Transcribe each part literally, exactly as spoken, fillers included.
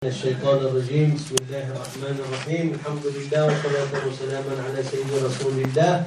الشيطان الرجيم. بسم الله الرحمن الرحيم. الحمد لله والصلاة وسلاما على سيد رسول الله.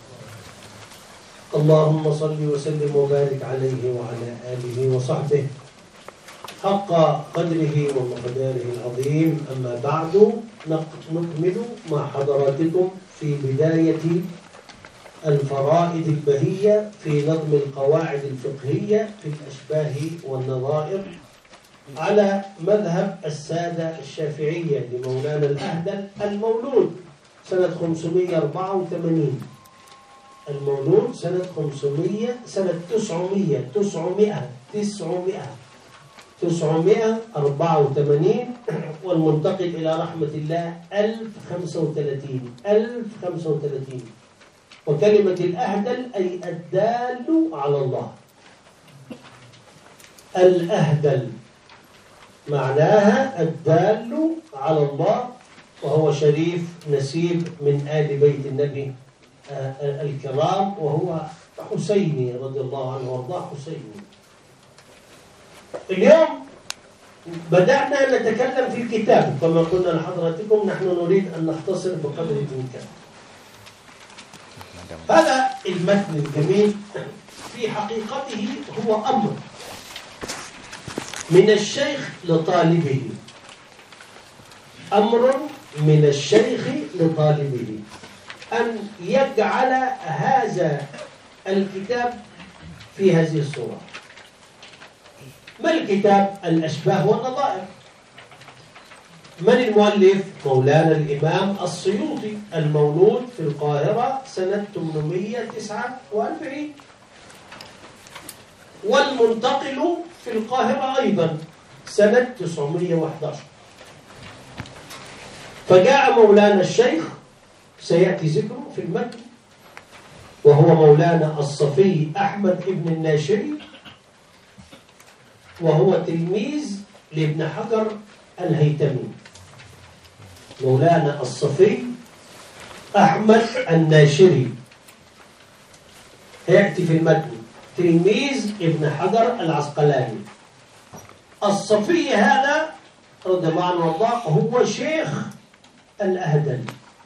اللهم صل وسلم وبارك عليه وعلى آله وصحبه حق قدره ومقداره العظيم. أما بعد، نكمل مع حضراتكم في بداية الفرائض البهية في نظم القواعد الفقهية في الأشباه والنظائر على مذهب السادة الشافعية لمولانا الأهدل المولود سنة خمسمائة وأربعة وثمانين، المولود سنة خمسمائة سنة تسعمائة تسعمائة تسعمائة تسعمائة وأربعة وثمانين، والمنتقل إلى رحمة الله ألف وخمسة وثلاثين ألف وخمسة وثلاثين. وكلمة الأهدل أي الدال على الله. الأهدل معناها الدال على الله، وهو شريف نسيب من آل بيت النبي الكرام، وهو حسيني رضي الله عنه وارضاه. حسيني. اليوم بدأنا نتكلم في الكتاب كما قلنا لحضراتكم، نحن نريد أن نختصر بقدر الإمكان. هذا المتن الجميل في حقيقته هو أمر من الشيخ لطالبه، أمر من الشيخ لطالبه أن يجعل هذا الكتاب في هذه الصورة. ما الكتاب؟ الأشباه والنظائر. من المؤلف؟ مولانا الإمام السيوطي المولود في القاهرة سنة ثمانمائة وتسعة وأربعين، والمنتقل في القاهرة أيضا سنة تسعمائة وأحد عشر. فجاء مولانا الشيخ سيأتي ذكره في المتن، وهو مولانا الصفي أحمد ابن الناشري، وهو تلميذ لابن حجر الهيثمي. مولانا الصفي أحمد الناشري يأتي في المتن تلميذ ابن حجر العسقلاني. الصفي هذا رضي الله عنه وارضاه هو شيخ الأهدل،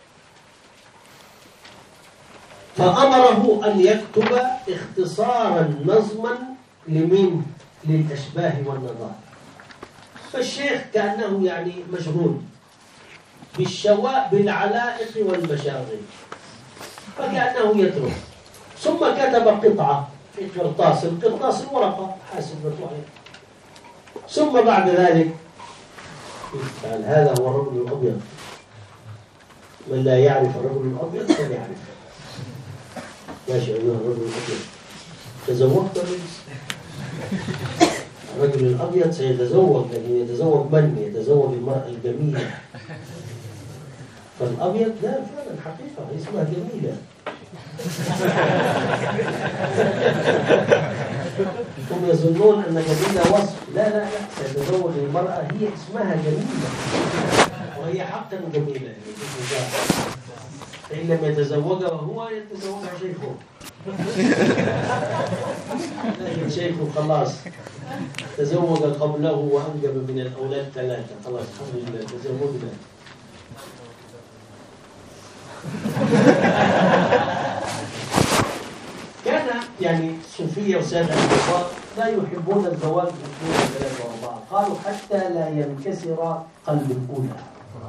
فأمره أن يكتب اختصارا نظما لمن؟ للأشباه والنظائر. فالشيخ كأنه يعني مشغول بالشواء بالعلائق والمشاغل، فكأنه يترك، ثم كتب قطعة في قرطاس، القرطاس الورقة حاسب مطبوعين. ثم بعد ذلك قال هذا هو الرجل الأبيض، من لا يعرف الرجل الأبيض فليعرف. ماشي أيها الرجل الأبيض، تزوجت الرجل الأبيض سيتزوج، لكن يتزوج من؟ يتزوج المرأة الجميلة. فالأبيض ده فعلا حقيقة اسمها جميلة. هم يظنون أن جميلة وصف، لا لا لا، سيتزوج المرأة هي اسمها جميلة، وهي حقا جميلة. فإن لم يتزوجها هو يتزوجها شيخه، لكن شيخه خلاص تزوج قبله وأنجب من الأولاد ثلاثة، خلاص الحمد لله تزوجنا. كان يعني صوفية وسادة الكفار لا يحبون الزواج باثنين وثلاثة وأربعة، قالوا حتى لا ينكسر قلب الأولى.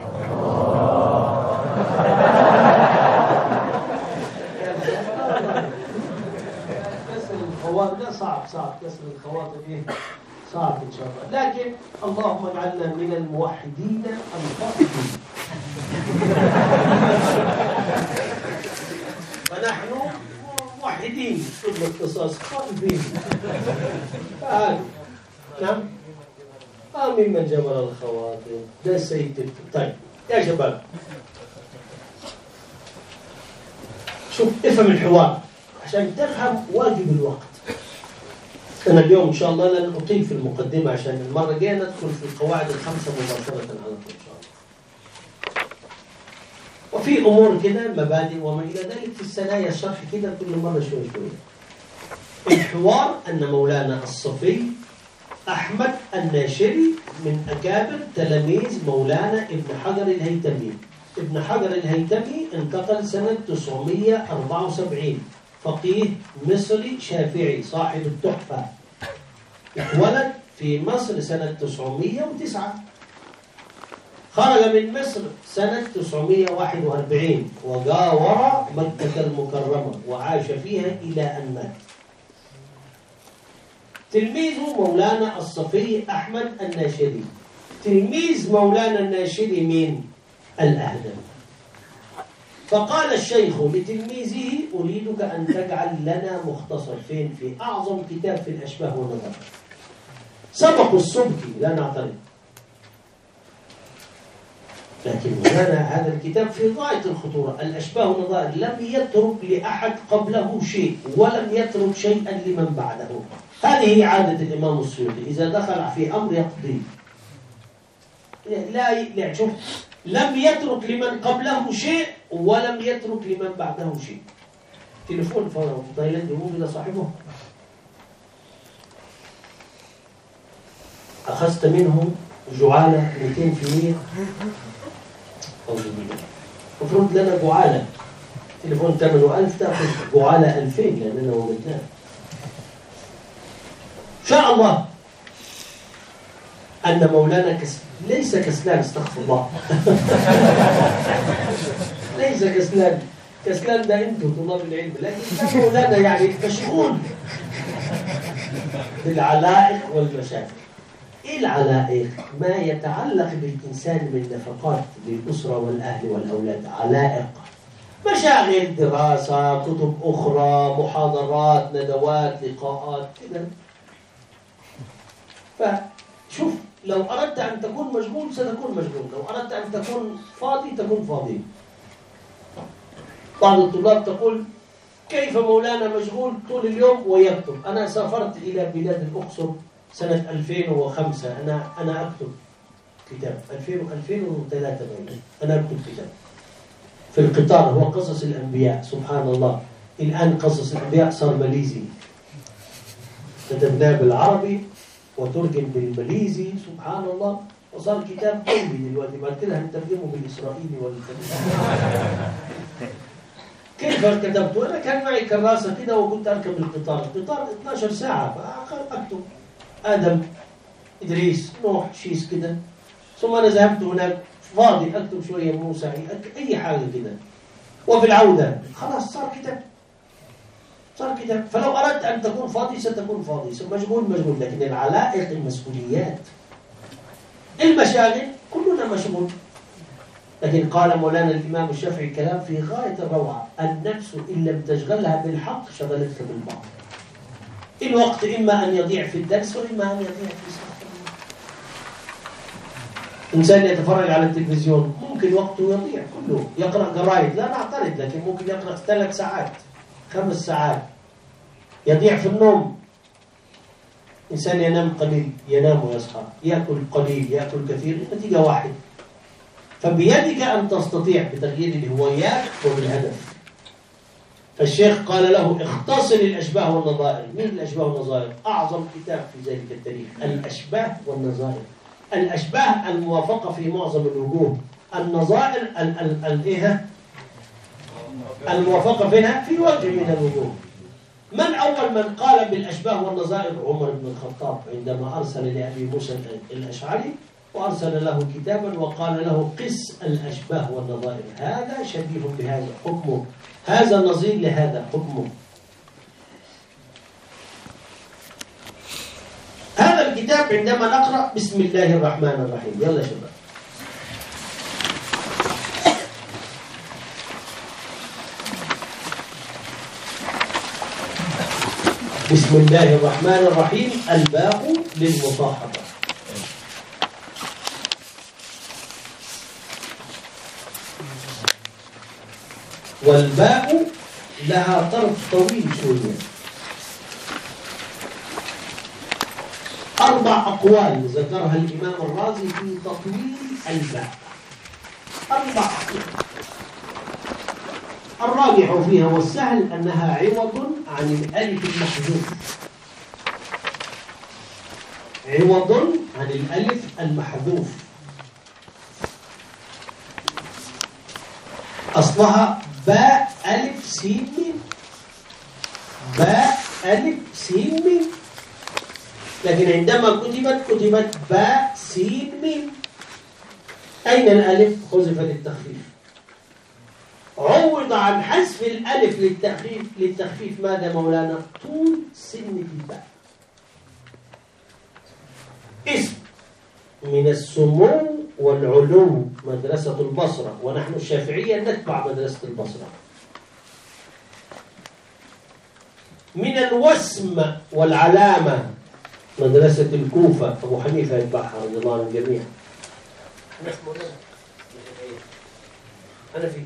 كسر الخواطر ده صعب صعب كسر الخواطر ايه صعب ان شاء الله، لكن اللهم اجعلنا من الموحدين الفائزين. فنحن موحدين في الاختصاص خائفين. تعالوا. نعم. آمين من جبر الخواطر ده السيد. طيب يا شباب، شوف افهم الحوار عشان تفهم واجب الوقت. أنا اليوم إن شاء الله لن أطيل في المقدمة، عشان المرة الجاية ندخل في القواعد الخمسة مباشرة على طول إن شاء الله. وفي أمور كده مبادئ وما إلى ذلك في الثنايا الشرح كده كل مرة شوي شوي. الحوار أن مولانا الصفي أحمد الناشري من أكابر تلاميذ مولانا ابن حجر الهيثمي. ابن حجر الهيثمي انتقل سنة تسعمائة وأربعة وسبعين، فقيه مصري شافعي صاحب التحفة. اتولد في مصر سنة تسعمائة وتسعة، خرج من مصر سنة تسعمائة وواحد وأربعين وجاور مكة المكرمة وعاش فيها إلى أن مات. تلميذه مولانا الصفي أحمد الناشري. تلميذ مولانا الناشري مين؟ الأهدم. فقال الشيخ لتلميذه أريدك أن تجعل لنا مختصر فين؟ في أعظم كتاب في الأشباه والنظائر. سبق السبكي لا نعترض، لكن مولانا هذا الكتاب في غاية الخطورة. الأشباه والنظائر لم يترك لأحد قبله شيء ولم يترك شيئا لمن بعده. هذه عادة الإمام السيوطي، إذا دخل في أمر يقضي. لا لا شوف، لم يترك لمن قبله شيء ولم يترك لمن بعده شيء. تليفون تايلاندي مو إلى صاحبه، أخذت منه جعالة مئتين بالمئة أو المفروض لنا جعالة. تليفون ثمنه ألف تأخذ جعالة ألفين لأننا ومتناه. شاء الله أن مولانا كس... ليس كسلان، استغفر الله. ليس كسلان، كسلان ده أنتم طلاب العلم، لكن مولانا يعني مشغول بالعلائق والمشاكل. إيه العلائق؟ ما يتعلق بالإنسان من نفقات للأسرة والأهل والأولاد، علائق، مشاغل، دراسة، كتب أخرى، محاضرات، ندوات، لقاءات كده. فشوف، لو أردت أن تكون مشغول ستكون مشغول، لو أردت أن تكون فاضي تكون فاضي. بعض الطلاب تقول كيف مولانا مشغول طول اليوم ويكتب؟ أنا سافرت إلى بلاد الأقصر سنة ألفين وخمسة، أنا أنا أكتب كتاب ألفين ألفين وثلاثة بين أنا أكتب كتاب في القطار، هو قصص الأنبياء. سبحان الله، الآن قصص الأنبياء صار ماليزي، كتبناه بالعربي وترجم بالماليزي. سبحان الله، وصار كتاب قوي دلوقتي. بعد كده هنترجمه بالإسرائيلي والفلسطيني. كيف كتبته؟ أنا كان معي كراسة كده وكنت أركب القطار، القطار اثنتي عشرة ساعة، فأكتب آدم، إدريس، نوح، شيس كده. ثم أنا ذهبت هناك فاضي أكتب شوية موسى، أي حاجة كده. وفي العودة خلاص صار كتاب، صار كتاب. فلو أردت أن تكون فاضي ستكون فاضي، مشغول مشغول. لكن العلائق، المسؤوليات، المشاغل، كلنا مشغول. لكن قال مولانا الإمام الشافعي كلام في غاية الروعة: النفس إن لم تشغلها بالحق شغلتك بالباطل. الوقت إما أن يضيع في الدرس وإما أن يضيع في سخط الله. إنسان يتفرج على التلفزيون ممكن وقته يضيع كله، يقرأ قرايد، لا نعترض، لكن ممكن يقرأ ثلاث ساعات خمس ساعات، يضيع في النوم. إنسان ينام قليل ينام ويصحى، يأكل قليل يأكل كثير، النتيجة واحد. فبيدك أن تستطيع بتغيير الهوايات وبالهدف. فالشيخ قال له اختصر الأشباه والنظائر. مين الأشباه والنظائر؟ أعظم كتاب في ذلك التاريخ، الأشباه والنظائر. الأشباه الموافقة في معظم الوجوه، النظائر الإيه الموافقة فيها في وجه من الوجوه. من أول من قال بالأشباه والنظائر؟ عمر بن الخطاب، عندما أرسل لأبي موسى الأشعري وأرسل له كتابا وقال له قس الأشباه والنظائر، هذا شبيه بهذا حكمه، هذا نظير لهذا حكمه. هذا الكتاب عندما نقرأ بسم الله الرحمن الرحيم. يلا شباب، بسم الله الرحمن الرحيم. الباء للمصاحبة. والباء لها طرف طويل شوية. أربع أقوال ذكرها الإمام الرازي في تطويل الباء، أربع أقوال. الراجح فيها والسهل أنها عوض عن الألف المحذوف، عوض عن الألف المحذوف. أصلها باء ألف سين ميم، باء ألف سين ميم، لكن عندما كتبت كتبت باء سين ميم. أين الألف؟ حذف للتخفيف. عوض عن حذف الألف للتخفيف للتخفيف ماذا مولانا؟ طول سنة الباء. اسم من السمو والعلو مدرسة البصرة، ونحن الشافعية نتبع مدرسة البصرة. من الوسم والعلامة مدرسة الكوفة، أبو حنيفة يتبعها رضي الله عن الجميع. أنا في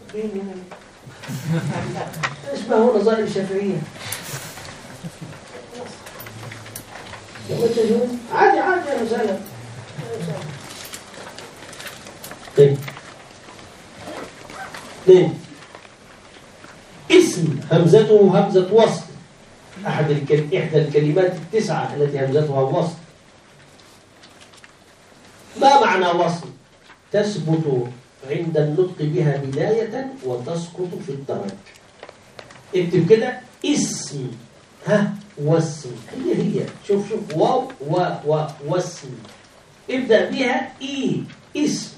إيش ما هو نظائر الشافعية؟ عادي عادي يا مسألة. طيب اثنين، اسم همزته همزة وصل، أحد الكل... إحدى الكلمات التسعة التي همزتها وصل. ما معنى وصل؟ تثبت عند النطق بها بداية وتسقط في الدرج. اكتب كده اسم ها واسم، هي هي شوف شوف واو و و واسم، ابدأ بها اي اسم،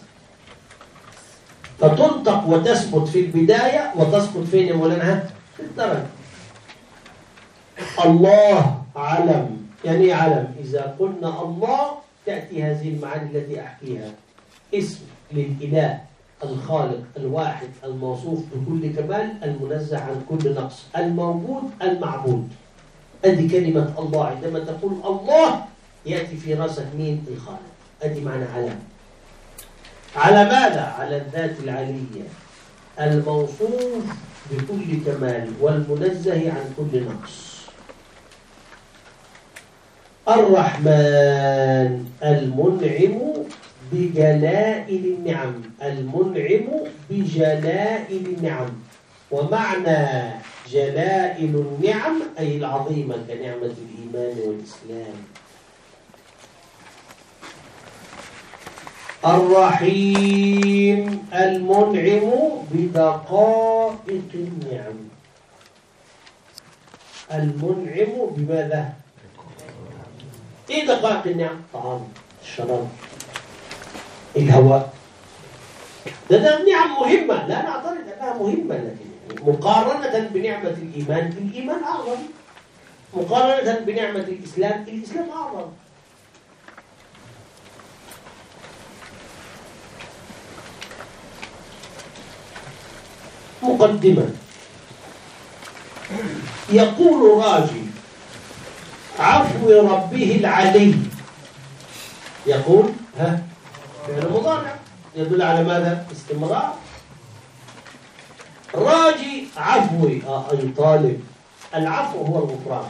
فتنطق وتثبت في البداية وتسقط فين يا مولانا؟ في الدرج. الله علم، يعني ايه علم؟ إذا قلنا الله تأتي هذه المعاني التي أحكيها. اسم للإله الخالق الواحد الموصوف بكل كمال المنزه عن كل نقص الموجود المعبود. أدي كلمة الله، عندما تقول الله يأتي في رأسك مين؟ الخالق. أدي معنى علم. على ماذا؟ على الذات العلية الموصوف بكل كمال والمنزه عن كل نقص. الرحمن المنعم بجلائل النعم، المنعم بجلائل النعم. ومعنى جلائل النعم أي العظيمة كنعمة الإيمان والإسلام. الرحيم المنعم بدقائق النعم، المنعم بماذا؟ ايه دقائق النعم؟ طعام، الشراب، الهواء. ده ده نعم مهمة، لا نعترض أنها مهمة، لكن مقارنة بنعمة الإيمان، الإيمان أعظم. مقارنة بنعمة الإسلام، الإسلام أعظم. مقدمة. يقول راجي عفو ربه العلي. يقول ها فعل مضارع يدل على ماذا؟ استمرار. راجي عفوي آه أي طالب. العفو هو الغفران.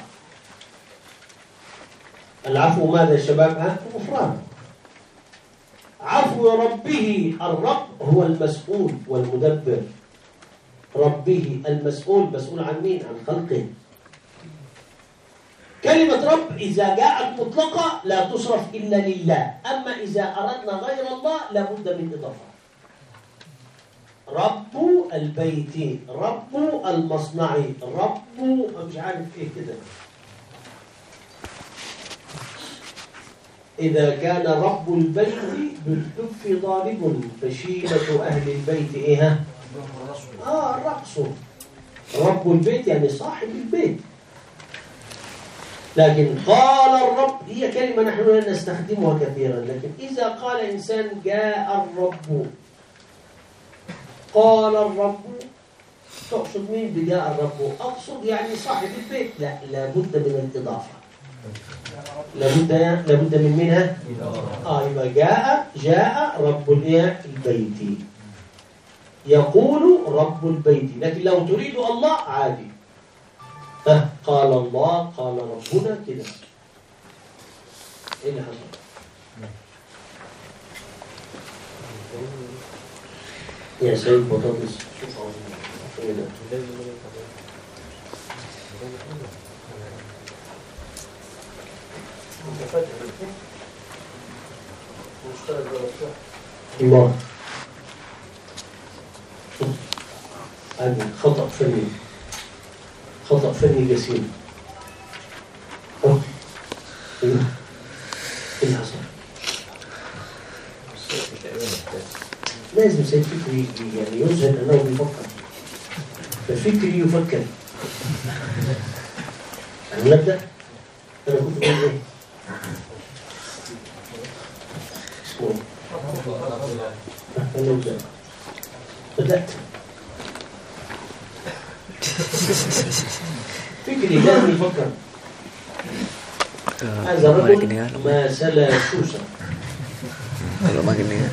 العفو ماذا يا شباب؟ ها الغفران. عفو ربه، الرب هو المسؤول والمدبر. ربه المسؤول، مسؤول عن مين؟ عن خلقه. كلمة رب إذا جاءت مطلقة لا تصرف إلا لله، أما إذا أردنا غير الله لابد من إضافة. رب البيت، رب المصنع، رب مش عارف إيه كده. إذا كان رب البيت بالحف ضارب فشيمة أهل البيت إيه؟ آه الرقص. رب البيت يعني صاحب البيت. لكن قال الرب هي كلمة نحن لا نستخدمها كثيرا، لكن إذا قال إنسان جاء الرب، قال الرب، تقصد مين بجاء الرب؟ أقصد يعني صاحب البيت. لا، لابد من الإضافة. لابد لابد من منها. آه يبقى جاء جاء رب البيت. يقول رب البيت، لكن لو تريد الله عادي. أه قال الله، قال ربنا كده. ايه اللي حصل؟ يا سيد بطاطس شوف ايه ده؟ انت فاتح الفكر مشترك بالمفتوح الله. هذا خطأ فني، خطأ فني جسيم. ايه اللي حصل؟ لازم سيد فكري يعني يظهر انه بيفكر، فالفكري يفكر. نبدأ. انا كنت بقول ايه؟ اسمه انا نبدأ. بدأت فكري لازم يفكر. هذا رجل ما سلا سوسا. Kalau makin ini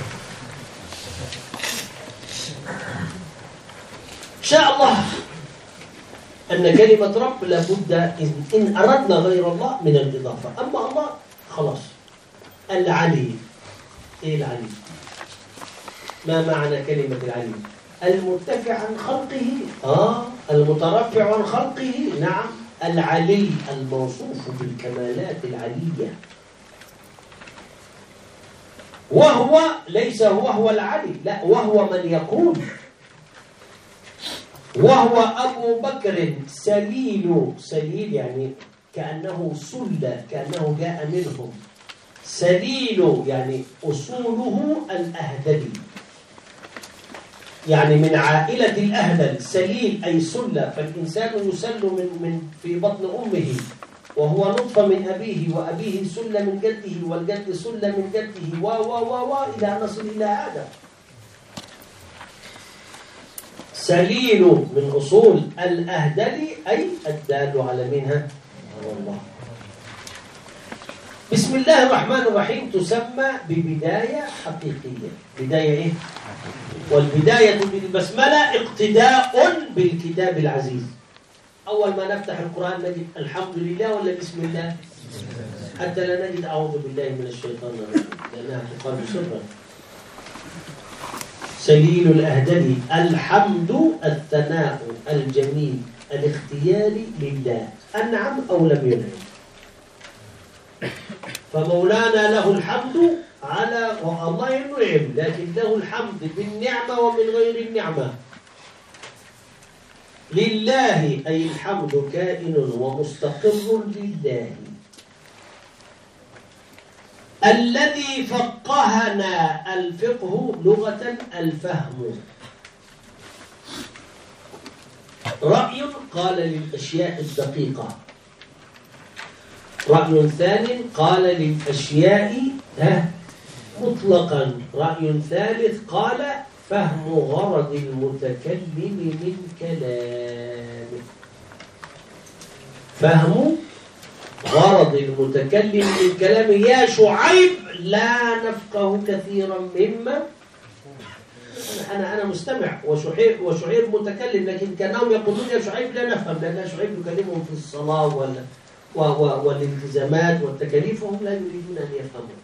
إن شاء الله أن كلمة رب لابد إن أردنا غير الله من الإضافة. أما الله خلاص. العلي. إيه العلي؟ ما معنى كلمة العلي؟ المرتفع عن خلقه. آه المترفع عن خلقه. نعم العلي الموصوف بالكمالات العلية. وهو ليس هو هو العلي، لا وهو من يقول. وهو أبو بكر سليل. سليل يعني كأنه سل، كأنه جاء منهم. سليل يعني أصوله الأهدلي، يعني من عائلة الأهدل. سليل أي سل، فالإنسان يسل من من في بطن أمه، وهو نطفة من أبيه، وأبيه سل من جده، والجد سل من جده، و و و و إلى أن نصل إلى آدم. سليل من أصول الأهدل أي الدال على منها على الله. بسم الله الرحمن الرحيم تسمى ببداية حقيقية. بداية إيه؟ والبداية بالبسملة اقتداء بالكتاب العزيز. أول ما نفتح القرآن نجد الحمد لله ولا بسم الله؟ حتى لا نجد أعوذ بالله من الشيطان الرجيم لأنها تقال سرا. سليل الأهدلي الحمد الثناء الجميل الاختياري لله، أنعم أو لم ينعم. فمولانا له الحمد على والله ينعم، لكن له الحمد بالنعمة ومن غير النعمة. لله أي الحمد كائن ومستقر لله الذي فقهنا. الفقه لغة الفهم. رأي قال للأشياء الدقيقة. رأي ثاني قال للأشياء مطلقا. رأي ثالث قال فهم غرض المتكلم من كلامه. فهم غرض المتكلم من كلامه. يا شعيب لا نفقه كثيرا مما أنا أنا مستمع وشعيب وشعيب متكلم، لكن كانهم يقولون يا شعيب لا نفهم، لأن شعيب يكلمهم في الصلاة ولا والالتزامات والتكاليف، وهم لا يريدون أن يفهموا.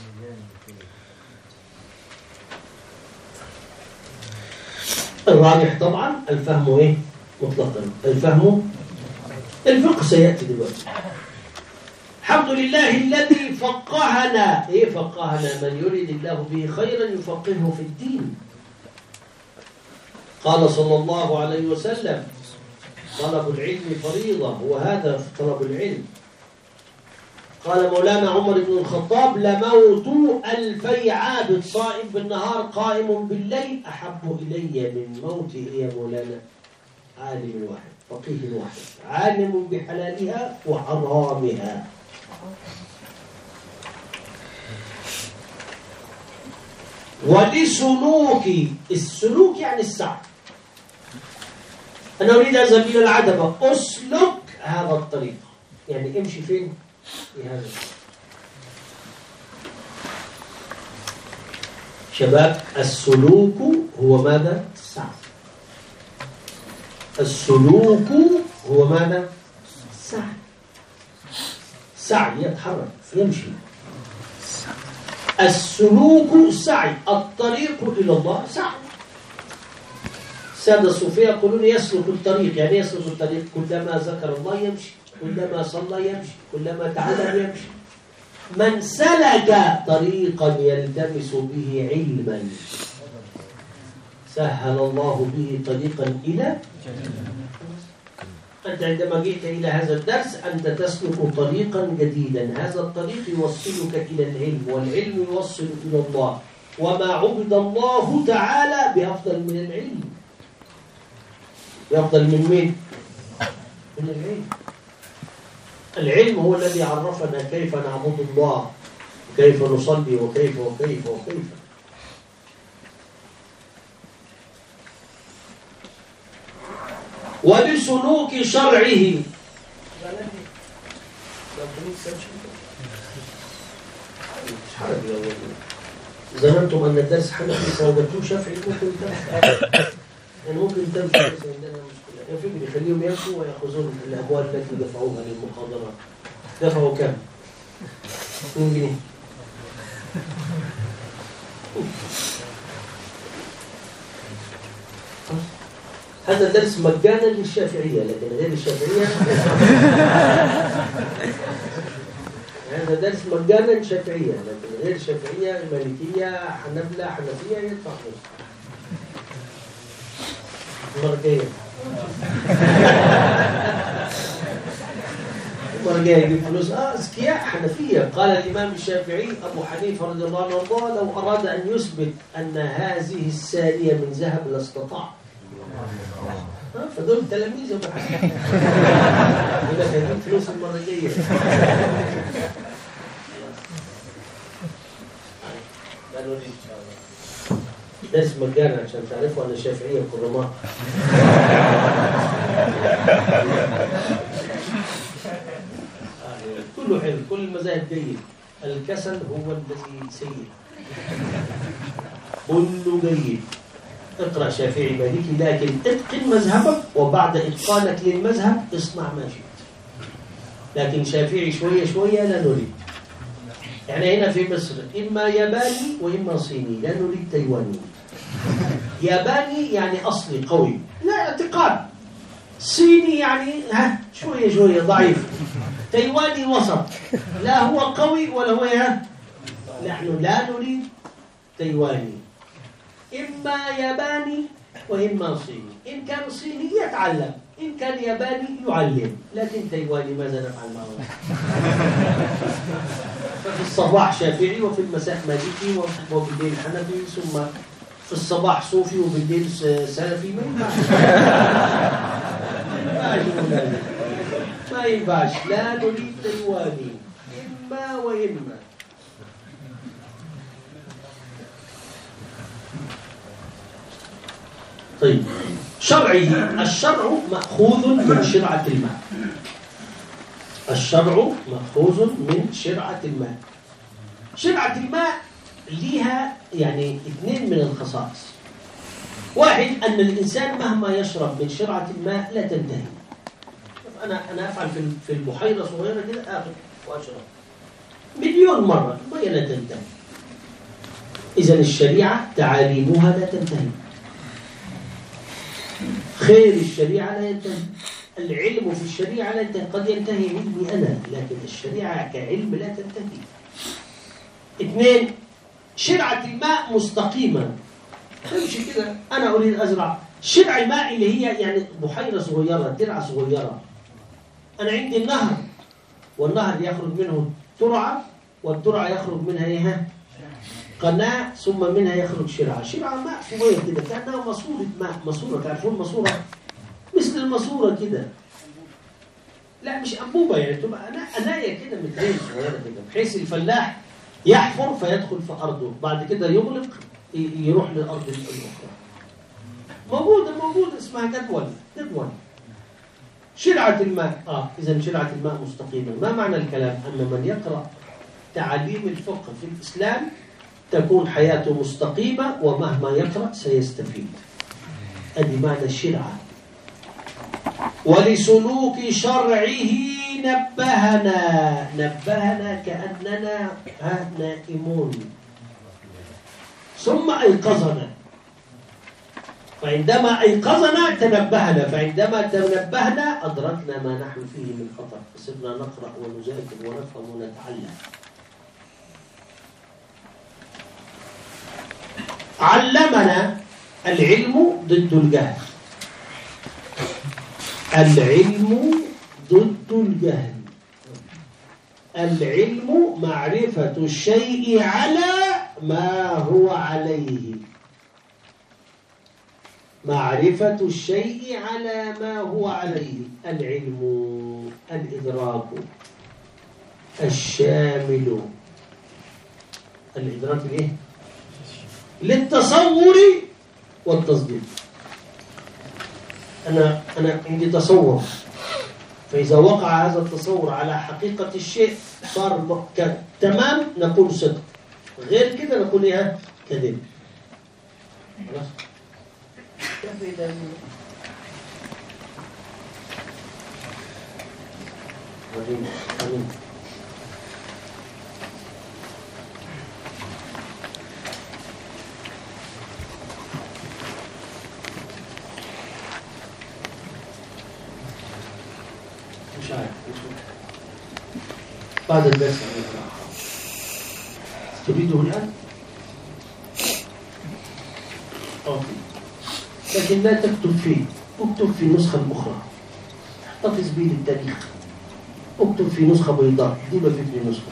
الراجح طبعا الفهم ايه مطلقا. الفهم الفقه سيأتي دلوقتي. الحمد لله الذي فقهنا. ايه فقهنا؟ من يريد الله به خيرا يفقهه في الدين. قال صلى الله عليه وسلم طلب العلم فريضة، وهذا في طلب العلم. قال مولانا عمر بن الخطاب لموت ألفي عابد صائم بالنهار قائم بالليل أحب إلي من موت يا مولانا عالم واحد فقيه واحد عالم بحلالها وحرامها. ولسلوك. السلوك يعني السعي. أنا أريد أذهب إلى العتبة، أسلك هذا الطريق، يعني امشي فين؟ في هذا. شباب السلوك هو ماذا؟ السعي. السلوك هو ماذا؟ السعي. سعي يتحرك يمشي. السلوك سعي. الطريق إلى الله سعي. السادة الصوفية يقولون يسلك الطريق. يعني يسلك الطريق كلما ذكر الله يمشي، كلما صلى يمشي، كلما تعلم يمشي، من سلك طريقا يلتمس به علما سهل الله به طريقا إلى أنت عندما جئت إلى هذا الدرس أنت تسلك طريقا جديدا، هذا الطريق يوصلك إلى العلم، والعلم يوصل إلى الله، وما عبد الله تعالى بأفضل من العلم. بأفضل من مين؟ من العلم. العلم هو الذي عرفنا كيف نعبد الله، كيف نصلي، وكيف وكيف وكيف. ولسلوك شرعه. ظننتم أن الدرس حنفي سودتوه شافعي ممكن تمشي، يعني ممكن تمشي. عندنا مشكلة يا فكري، خليهم يمشوا ويأخذون الأموال التي دفعوها للمحاضرات. دفعوا كم؟ اثنين جنيه. هذا درس مجانا للشافعية، لكن غير الشافعية هذا درس مجانا شافعية، لكن غير الشافعية مالكية حنبلة حنفية يدفع فلوس. المرة الجاية المرة الجاية يجيب فلوس. اه اذكياء حنفية. قال الإمام الشافعي أبو حنيفة رضي الله عنه وارضاه: لو أراد أن يثبت أن هذه السارية من ذهب لاستطاع. فدول تلاميذ ابو حنيفه يقول لك هجيب فلوس المره الجايه. قالوا لي ان شاء الله درس مجانا عشان تعرفوا ان الشافعيه كرماء. كله حلو، كل المذاهب جيد. الكسل هو الذي سيء. كله جيد. اقرأ شافعي مالكي، لكن اتقن مذهبك، وبعد اتقانك للمذهب اصنع ما شئت. لكن شافعي شوية شوية لا نريد. يعني هنا في مصر إما ياباني وإما صيني، لا نريد تايواني. ياباني يعني أصلي قوي، لا اعتقاد. صيني يعني ها شوية شوية ضعيف. تايواني وسط، لا هو قوي ولا هو ها. نحن لا نريد تايواني، إما ياباني وإما صيني. إن كان صيني يتعلم، إن كان ياباني يعلم، لكن تايواني ماذا نفعل معه؟ ففي الصباح شافعي، وفي المساء مالكي، وبالليل حنفي، ثم في الصباح صوفي وبالليل سلفي. ما ينفعش، ما ينفعش. لا نريد تايواني، إما وإما. طيب، شرعه. الشرع مأخوذ من شرعة الماء. الشرع مأخوذ من شرعة الماء. شرعة الماء ليها يعني اثنين من الخصائص. واحد، أن الإنسان مهما يشرب من شرعة الماء لا تنتهي. أنا أنا أفعل في في البحيرة صغيرة كده، آخذ وأشرب مليون مرة، المية لا تنتهي. إذا الشريعة تعاليمها لا تنتهي. خير الشريعة لا ينتهي. العلم في الشريعة لا ينتهي. قد ينتهي علمي أنا، لكن الشريعة كعلم لا تنتهي. اثنين، شرعة الماء مستقيمة. تمشي كده، أنا أريد أزرع شرع الماء اللي هي يعني بحيرة صغيرة، ترعة صغيرة. أنا عندي النهر، والنهر يخرج منه ترعة، والترعة يخرج منها إيه؟ قناة، ثم منها يخرج شرعة. شرعة ماء صغير كده، كأنها ماسورة ماء. ماسورة، تعرفون ماسورة؟ مثل الماسورة كده. لا مش أنبوبة، يعني تبقى أناية كده مترين صغيرة كده، بحيث الفلاح يحفر فيدخل في أرضه، بعد كده يغلق يروح للأرض الأخرى. موجودة موجودة اسمها جدول. جدول شرعة الماء. آه إذا شرعة الماء مستقيمة. ما معنى الكلام؟ أن من يقرأ تعاليم الفقه في الإسلام تكون حياته مستقيمة، ومهما يقرأ سيستفيد. هذه معنى الشرعة. ولسلوك شرعه نبهنا. نبهنا كأننا نائمون، ثم أيقظنا. فعندما أيقظنا تنبهنا، فعندما تنبهنا أدركنا ما نحن فيه من خطر، فصرنا نقرأ ونذاكر ونفهم ونتعلم. علمنا العلم ضد الجهل. العلم ضد الجهل. العلم معرفة الشيء على ما هو عليه. معرفة الشيء على ما هو عليه. العلم الإدراك الشامل. الإدراك ليه؟ للتصور والتصديق. أنا أنا عندي تصور، فإذا وقع هذا التصور على حقيقة الشيء صار تمام نقول صدق، غير كده نقول إيه؟ كذب. خلاص؟ مش عارف بعد الدرس تريده الآن؟ أوكي. لكن لا تكتب فيه، اكتب في نسخة أخرى احتفظ به للتاريخ. اكتب في نسخة بيضاء دي ما في نسخة.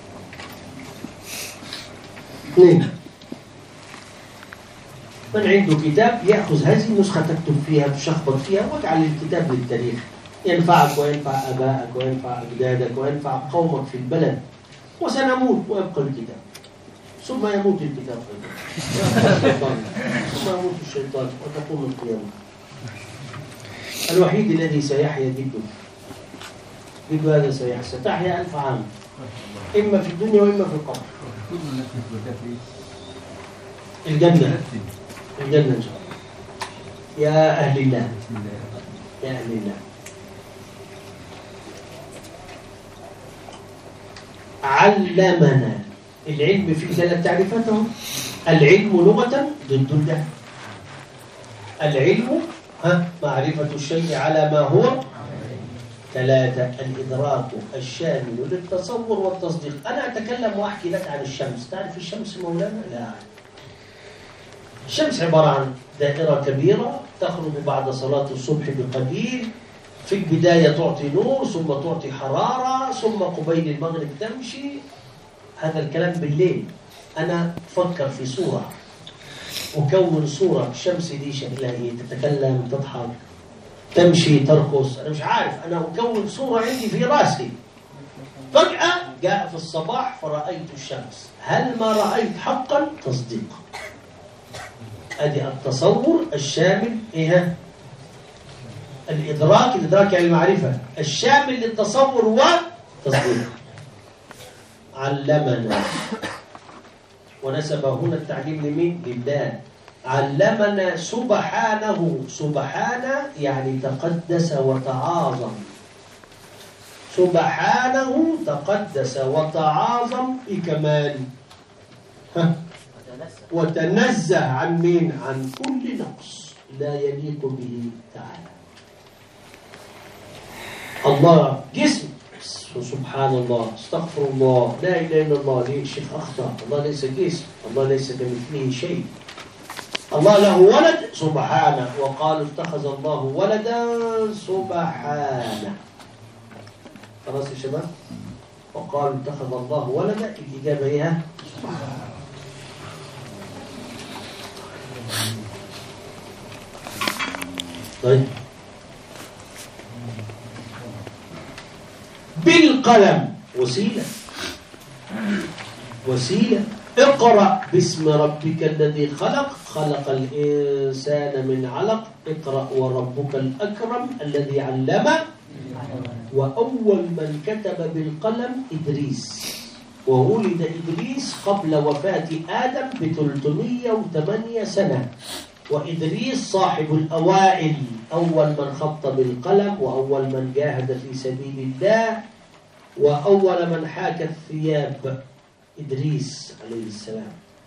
اثنين، من عنده كتاب يأخذ هذه النسخة تكتب فيها تشخبط فيها واجعل الكتاب للتاريخ، ينفعك وينفع أبائك وينفع أجدادك وينفع قومك في البلد. وسنموت ويبقى الكتاب، ثم يموت الكتاب ثم يموت الشيطان وتقوم القيامة. الوحيد الذي سيحيا جده جده هذا سيحيا، ستحيا ألف عام إما في الدنيا وإما في القبر. الجنة الجنة إن شاء الله. يا أهل الله يا أهل الله. علمنا. العلم فيه ثلاث تعريفاته. العلم لغة ضد الجهل. العلم ها معرفة الشيء على ما هو. ثلاثة، الإدراك الشامل للتصور والتصديق. أنا أتكلم وأحكي لك عن الشمس. تعرف الشمس مولانا؟ لا. الشمس عبارة عن دائرة كبيرة تخرج بعد صلاة الصبح بقليل، في البداية تعطي نور ثم تعطي حرارة ثم قبيل المغرب تمشي. هذا الكلام بالليل. أنا أفكر في صورة، أكون صورة الشمس دي شكلها إيه، تتكلم تضحك تمشي ترقص، أنا مش عارف، أنا أكون صورة عندي في رأسي. فجأة جاء في الصباح فرأيت الشمس. هل ما رأيت حقا؟ تصديق. أدي التصور الشامل إيه؟ الإدراك الإدراك يعني المعرفة الشامل للتصور والتصديق. علمنا، ونسب هنا التعليم لمين؟ لله. علمنا سبحانه. سبحانه يعني تقدس وتعاظم. سبحانه تقدس وتعاظم بكمال، وتنزه عن مين؟ عن كل نقص لا يليق به تعالى. الله جسم، سبحان الله، استغفر الله، لا اله الا الله. ليه الشيخ اخطا؟ الله ليس جسم، الله ليس كمثله شيء. الله له ولد، سبحانه. وقالوا اتخذ الله ولدا، سبحانه. خلاص يا شباب؟ وقالوا اتخذ الله ولدا، الاجابه ايه؟ سبحانه. طيب، بالقلم وسيلة وسيلة. اقرأ باسم ربك الذي خلق، خلق الإنسان من علق. اقرأ وربك الأكرم الذي علم. وأول من كتب بالقلم إدريس، وولد إدريس قبل وفاة آدم بثلاثمائة وثمانية سنة. وإدريس صاحب الأوائل، أول من خط بالقلم، وأول من جاهد في سبيل الله، وأول من حاك الثياب. إدريس عليه السلام.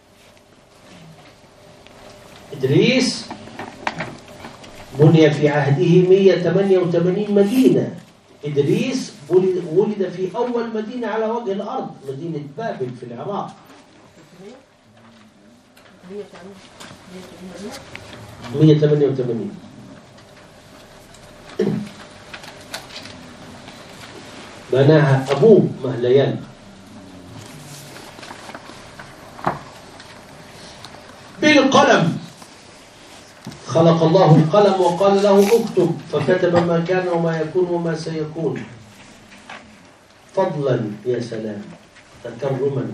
إدريس بني في عهده مئة وثمانية وثمانين مدينة. إدريس ولد في أول مدينة على وجه الأرض، مدينة بابل في العراق. مئة وثمانية وثمانين. بناها أبوه مهليان. بالقلم خلق الله القلم وقال له اكتب فكتب ما كان وما يكون وما سيكون. فضلا، يا سلام، تكرما،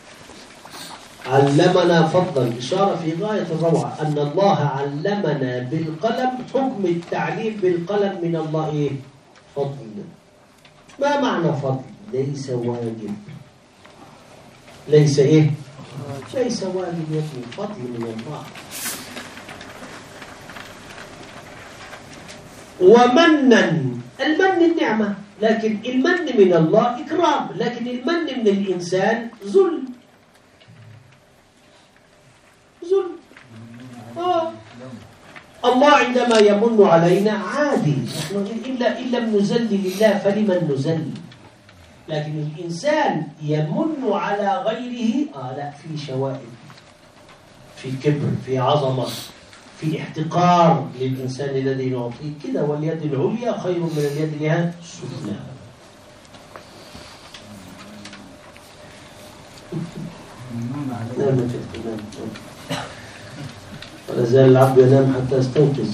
علمنا فضلا، إشارة في غاية الروعة أن الله علمنا بالقلم. حكم التعليم بالقلم من الله إيه؟ فضل. ما معنى فضل؟ ليس واجب. ليس إيه؟ ليس واجب يا ابني، فضل من الله. ومنا، المن النعمة، لكن المن من الله إكرام، لكن المن من الإنسان ذل. ذل. آه. الله عندما يمن علينا عادي، نحن إلا إن لم نذل لله فلمن نذل. لكن الإنسان يمن على غيره، آه لا، في شوائب، في كبر، في عظمة، في احتقار للإنسان الذي نعطيه كده. واليد العليا خير من اليد لها السفلى. نعم يا شيخ، نعم. ولا زال العبد ينام حتى يستيقظ.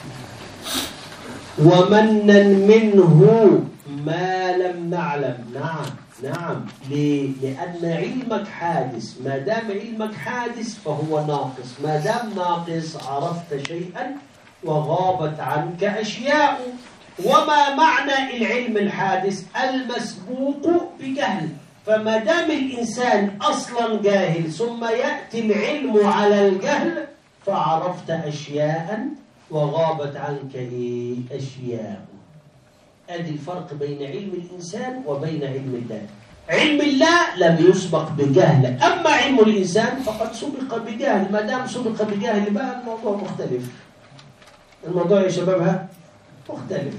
ومنا منه ما لم نعلم. نعم نعم. ليه؟ لأن علمك حادث. ما دام علمك حادث فهو ناقص. ما دام ناقص عرفت شيئا وغابت عنك أشياء. وما معنى العلم الحادث؟ المسبوق بجهل. فما دام الإنسان أصلا جاهل ثم يأتي العلم على الجهل فعرفت أشياء وغابت عنك أشياء. ادي الفرق بين علم الإنسان وبين علم الله. علم الله لم يسبق بجهل، أما علم الإنسان فقد سبق بجهل. ما دام سبق بجهل بقى الموضوع مختلف. الموضوع يا شبابها مختلف.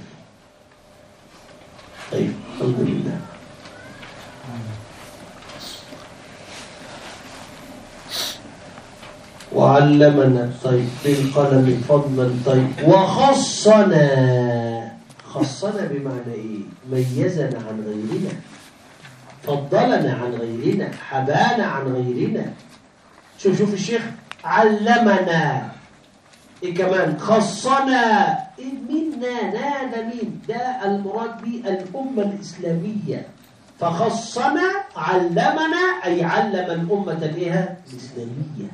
طيب، الحمد لله. وعلمنا طيب بالقلم فضلا. طيب، وخصنا. خصنا بمعنى ايه؟ ميزنا عن غيرنا، فضلنا عن غيرنا، حبانا عن غيرنا. شوف شوف الشيخ، علمنا ايه كمان؟ خصنا. إيه منا؟ نا مين؟ ده المراد به الأمة الإسلامية. فخصنا علمنا أي علم الأمة الإيه؟ الإسلامية.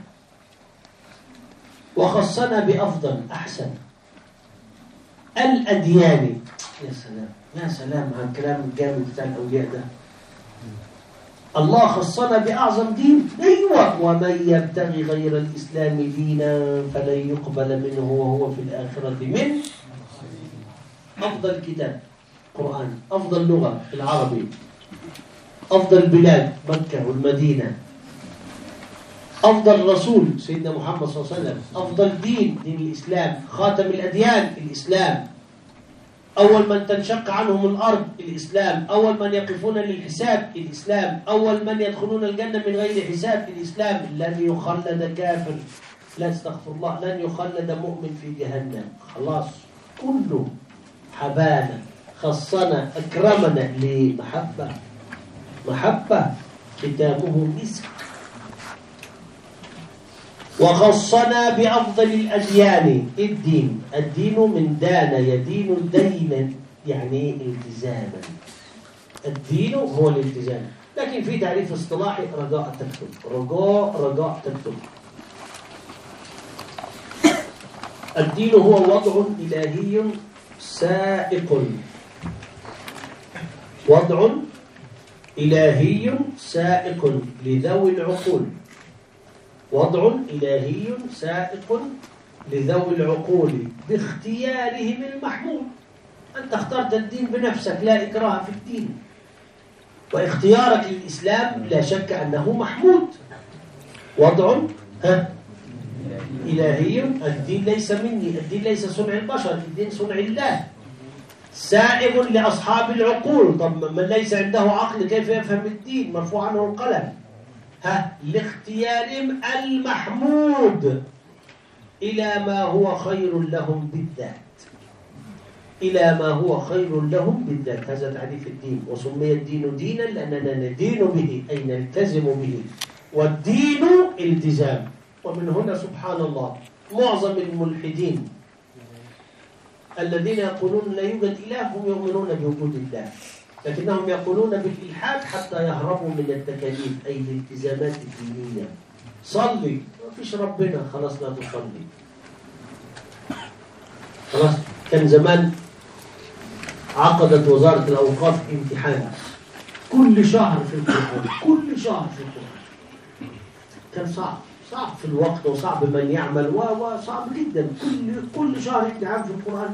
وخصنا بأفضل أحسن الأديان. يا سلام يا سلام على الكلام الجامد بتاع الأولياء ده. الله خصنا بأعظم دين. أيوة. ومن يبتغي غير الإسلام دينا فلن يقبل منه وهو في الآخرة من أفضل كتاب قرآن، أفضل لغة العربي، أفضل بلاد مكة والمدينة، أفضل رسول سيدنا محمد صلى الله عليه وسلم، أفضل دين دين الإسلام، خاتم الأديان الإسلام، أول من تنشق عنهم الأرض الإسلام، أول من يقفون للحساب الإسلام، أول من يدخلون الجنة من غير حساب الإسلام. لن يخلد كافر، لا استغفر الله، لن يخلد مؤمن في جهنم. خلاص كله حبانا، خصنا، أكرمنا لمحبة، محبة ختامه مسك. وخصنا بأفضل الأديان. الدين، الدين من دان يدين دينا، يعني التزاما. الدين هو الالتزام. لكن في تعريف اصطلاحي رجاء تكتب، رجاء رجاء تكتب. الدين هو وضع إلهي سائق، وضع إلهي سائق لذوي العقول. وضع إلهي سائق لذوي العقول باختيارهم المحمود. أنت اخترت الدين بنفسك، لا إكراه في الدين. واختيارك للإسلام لا شك أنه محمود. وضع ها إلهي. الدين ليس مني، الدين ليس صنع البشر، الدين صنع الله. سائغ لأصحاب العقول. طب من ليس عنده عقل كيف يفهم الدين؟ مرفوع عنه القلم. ها لاختيارهم المحمود إلى ما هو خير لهم بالذات، إلى ما هو خير لهم بالذات. هذا تعريف الدين. وسمي الدين دينا لأننا ندين به أي نلتزم به، والدين التزام. ومن هنا سبحان الله معظم الملحدين الذين يقولون لا يوجد إله هم يؤمنون بوجود الله، لكنهم يقولون بالإلحاد حتى يهربوا من التكاليف أي الالتزامات الدينية. صلي، ما فيش ربنا، خلاص لا تصلي. خلاص. كان زمان عقدت وزارة الأوقاف امتحان كل شهر في القرآن، كل شهر في القرآن. كان صعب صعب في الوقت وصعب من يعمل وصعب جدا، كل كل شهر امتحان في القرآن.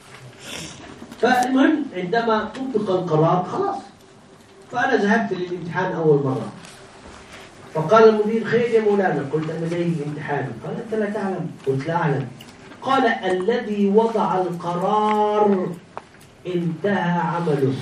فالمهم عندما طبق القرار خلاص، فأنا ذهبت للامتحان أول مرة، فقال المدير خير يا مولانا، قلت أنا جاي الامتحان. قال أنت لا تعلم، قلت لا أعلم. قال الذي وضع القرار انتهى عمله.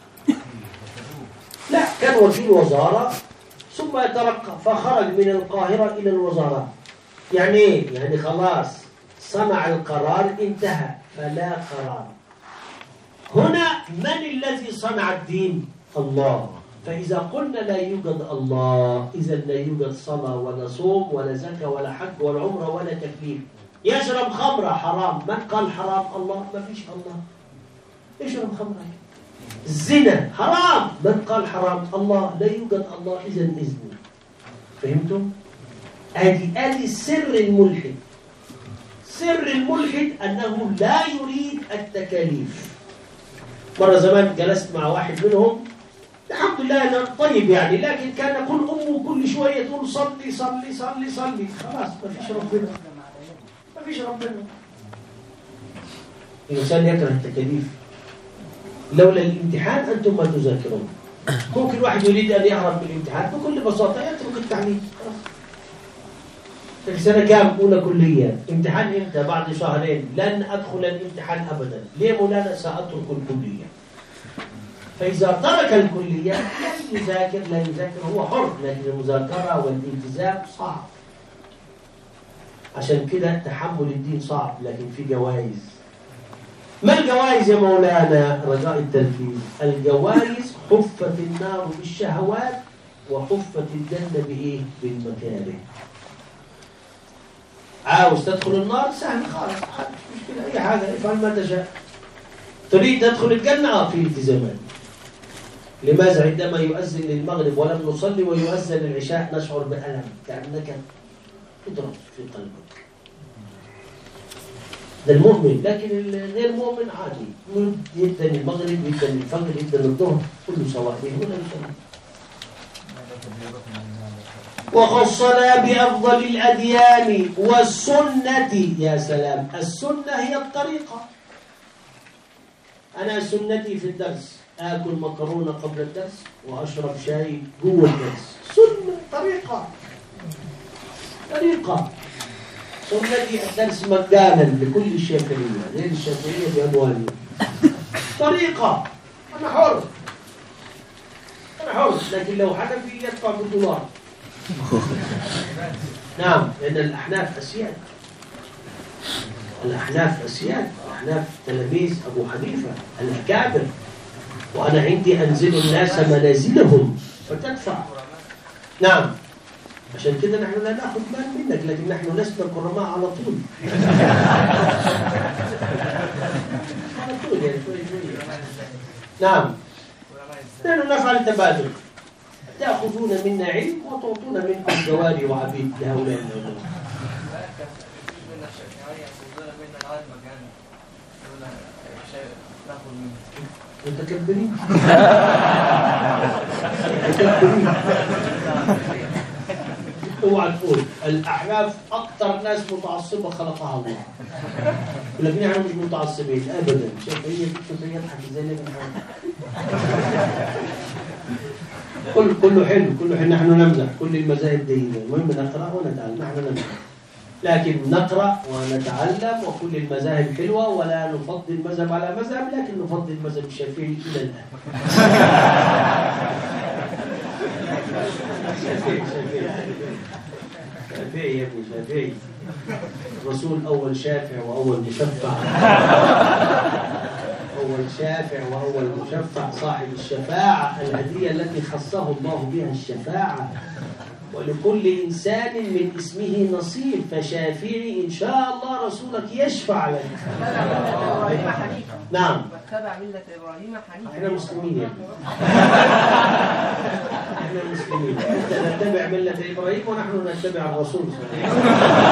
لا، كان وكيل وزارة ثم يترقى، فخرج من القاهرة إلى الوزارة. يعني إيه؟ يعني خلاص صنع القرار انتهى، فلا قرار. هنا من الذي صنع الدين؟ الله. فإذا قلنا لا يوجد الله، إذا لا يوجد صلاة ولا صوم ولا زكاة ولا حج ولا عمرة ولا تكليف. يشرب خمرة حرام، من قال حرام؟ الله. ما فيش الله. يشرب خمرة. الزنا حرام، من قال حرام؟ الله. لا يوجد الله، إذا إذن. فهمتم؟ هذه هذه سر الملحد. سر الملحد أنه لا يريد التكاليف. مرة زمان جلست مع واحد منهم، الحمد لله أنا طيب يعني، لكن كان يقول أمه كل شوية تقول صلي صلي صلي صلي. خلاص ما فيش ربنا، ما فيش ربنا. الإنسان يكره التكاليف. لولا الامتحان أنتم ما تذاكرون. ممكن واحد يريد أن يهرب من الامتحان بكل بساطة يترك التعليم. في سنة كام؟ أولى كلية. امتحان إمتى؟ بعد شهرين. لن أدخل الامتحان أبدا. ليه مولانا؟ سأترك الكلية. فإذا ترك الكلية لا يذاكر لا يذاكر، هو حر، لكن المذاكرة والالتزام صعب. عشان كده تحمل الدين صعب، لكن في جوائز. ما الجوائز يا مولانا؟ رجاء التركيز. الجوائز حفت النار بالشهوات وحفت الجنة بإيه؟ بالمكاره. عاوز تدخل النار؟ سهل خالص، مش مشكلة، أي حاجة افعل ما تشاء. تريد تدخل الجنة؟ آه في التزامات. لماذا عندما يؤذن للمغرب ولم نصلي ويؤذن للعشاء نشعر بألم كأنك تضرب في قلبك؟ ده المؤمن، لكن الغير مؤمن عادي، يبدأ المغرب يبدأ الفجر يبدأ الظهر كله سواء. هنا يسمى. وخصنا بأفضل الأديان والسنة. يا سلام، السنة هي الطريقة. أنا سنتي في الدرس آكل مكرونة قبل الدرس وأشرب شاي جوه الدرس. سنة، طريقة طريقة. سنتي الدرس مجانا لكل الشافعية، غير الشافعية بأموالي. طريقة، أنا حر أنا حر لكن لو حنفي يدفع بالدولار. نعم، لأن الأحناف أسياد، الأحناف أسياد، الأحناف تلاميذ أبو حنيفة الأكابر، وأنا عندي أنزل الناس منازلهم فتدفع. نعم، عشان كده نحن لا نأخذ مال منك، لكن نحن لسنا كرماء على طول. على طول يعني شوي شوي. نعم، نحن نفعل تبادل، تأخذون منا علم وتعطون منكم جواري وعبيد لهؤلاء الأولاد. متكبرين متكبرين. اوعى تقول الأحناف أكثر ناس متعصبة خلقها الله، ولكن احنا مش متعصبين أبدا. شايفين شايفين يضحك ازاي ليه؟ كل كله حلو، كله حلو. نحن نمزح، كل المذاهب جيدة، المهم نقرأ ونتعلم. نحن نمزح لكن نقرأ ونتعلم، وكل المذاهب حلوة، ولا نفضل مذهب على مذهب، لكن نفضل مذهب الشافعي إلى الآن. شافعي شافعي شافعي يا ابني شافعي. الرسول أول شافع وأول مشفع. أول شافع وأول مشفع، صاحب الشفاعة، الهدية التي خصه الله بها الشفاعة. ولكل إنسان من اسمه نصيب، فشافعي إن شاء الله رسولك يشفع لك. نعم. واتبع ملة إبراهيم حنيفا. احنا مسلمين يا ابني. احنا مسلمين. انت نتبع ملة إبراهيم ونحن نتبع الرسول صلى الله عليه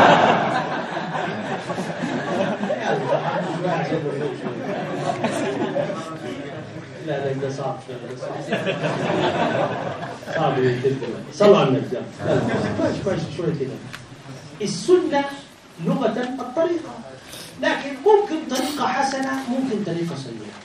وسلم. لا لا ده صعب شوية، صعب صعب جدا. صلوا على النبي. لا كويس كويس شوية كده. السنة لغة الطريقة، لكن ممكن طريقة حسنة ممكن طريقة سيئة.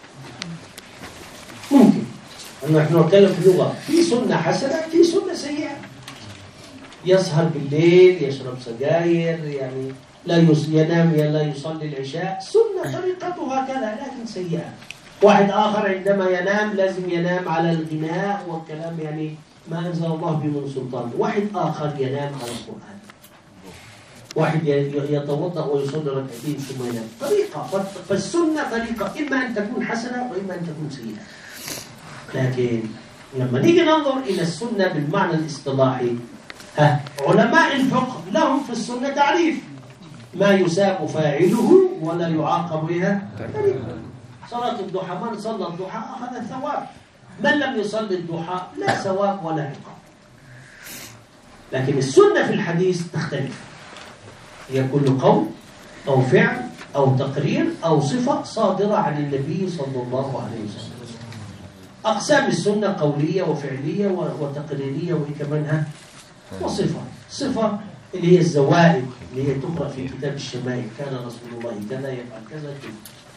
ممكن نحن نتكلم في لغة في سنة حسنة في سنة سيئة. يسهر بالليل، يشرب سجاير، يعني لا ينام لا يصلي العشاء، سنة طريقتها كذا لكن سيئة. واحد آخر عندما ينام لازم ينام على الغناء والكلام، يعني ما أنزل الله به من سلطان. واحد آخر ينام على القرآن. واحد يتوضأ ويصلي ركعتين ثم ينام. طريقة، فالسنة طريقة إما أن تكون حسنة وإما أن تكون سيئة. لكن لما نيجي ننظر إلى السنة بالمعنى الاصطلاحي، ها علماء الفقه لهم في السنة تعريف: ما يساب فاعله ولا يعاقب بها تاركه. صلاة الضحى، من صلى الضحى أخذ الثواب، من لم يصلي الضحى لا ثواب ولا عقاب. لكن السنة في الحديث تختلف، هي كل قول أو فعل أو تقرير أو صفة صادرة عن النبي صلى الله عليه وسلم. أقسام السنة قولية وفعلية وتقريرية وكمانها وصفة. صفة اللي هي الزوائد اللي هي تقرأ في كتاب الشمائل: كان رسول الله كذا يفعل كذا كذا.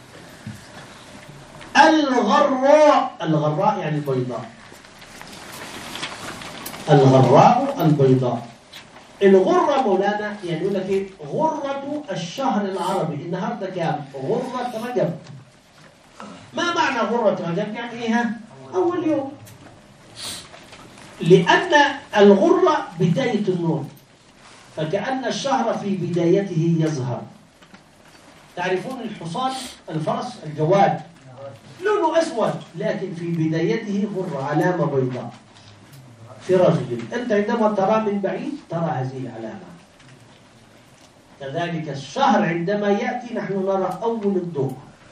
الغراء، الغراء يعني البيضاء. الغراء البيضاء. الغرة مولانا يعني يقول لك ايه؟ غرة الشهر العربي. النهارده كام؟ غرة رجب. ما معنى غرة رجب؟ يعني ايه؟ أول يوم. لأن الغرة بداية النور، فكأن الشهر في بدايته يظهر. تعرفون الحصان، الفرس الجواد، لونه أسود لكن في بدايته غرة، علامة بيضاء في رجل. أنت عندما ترى من بعيد ترى هذه العلامة. كذلك الشهر عندما يأتي نحن نرى أول الضوء.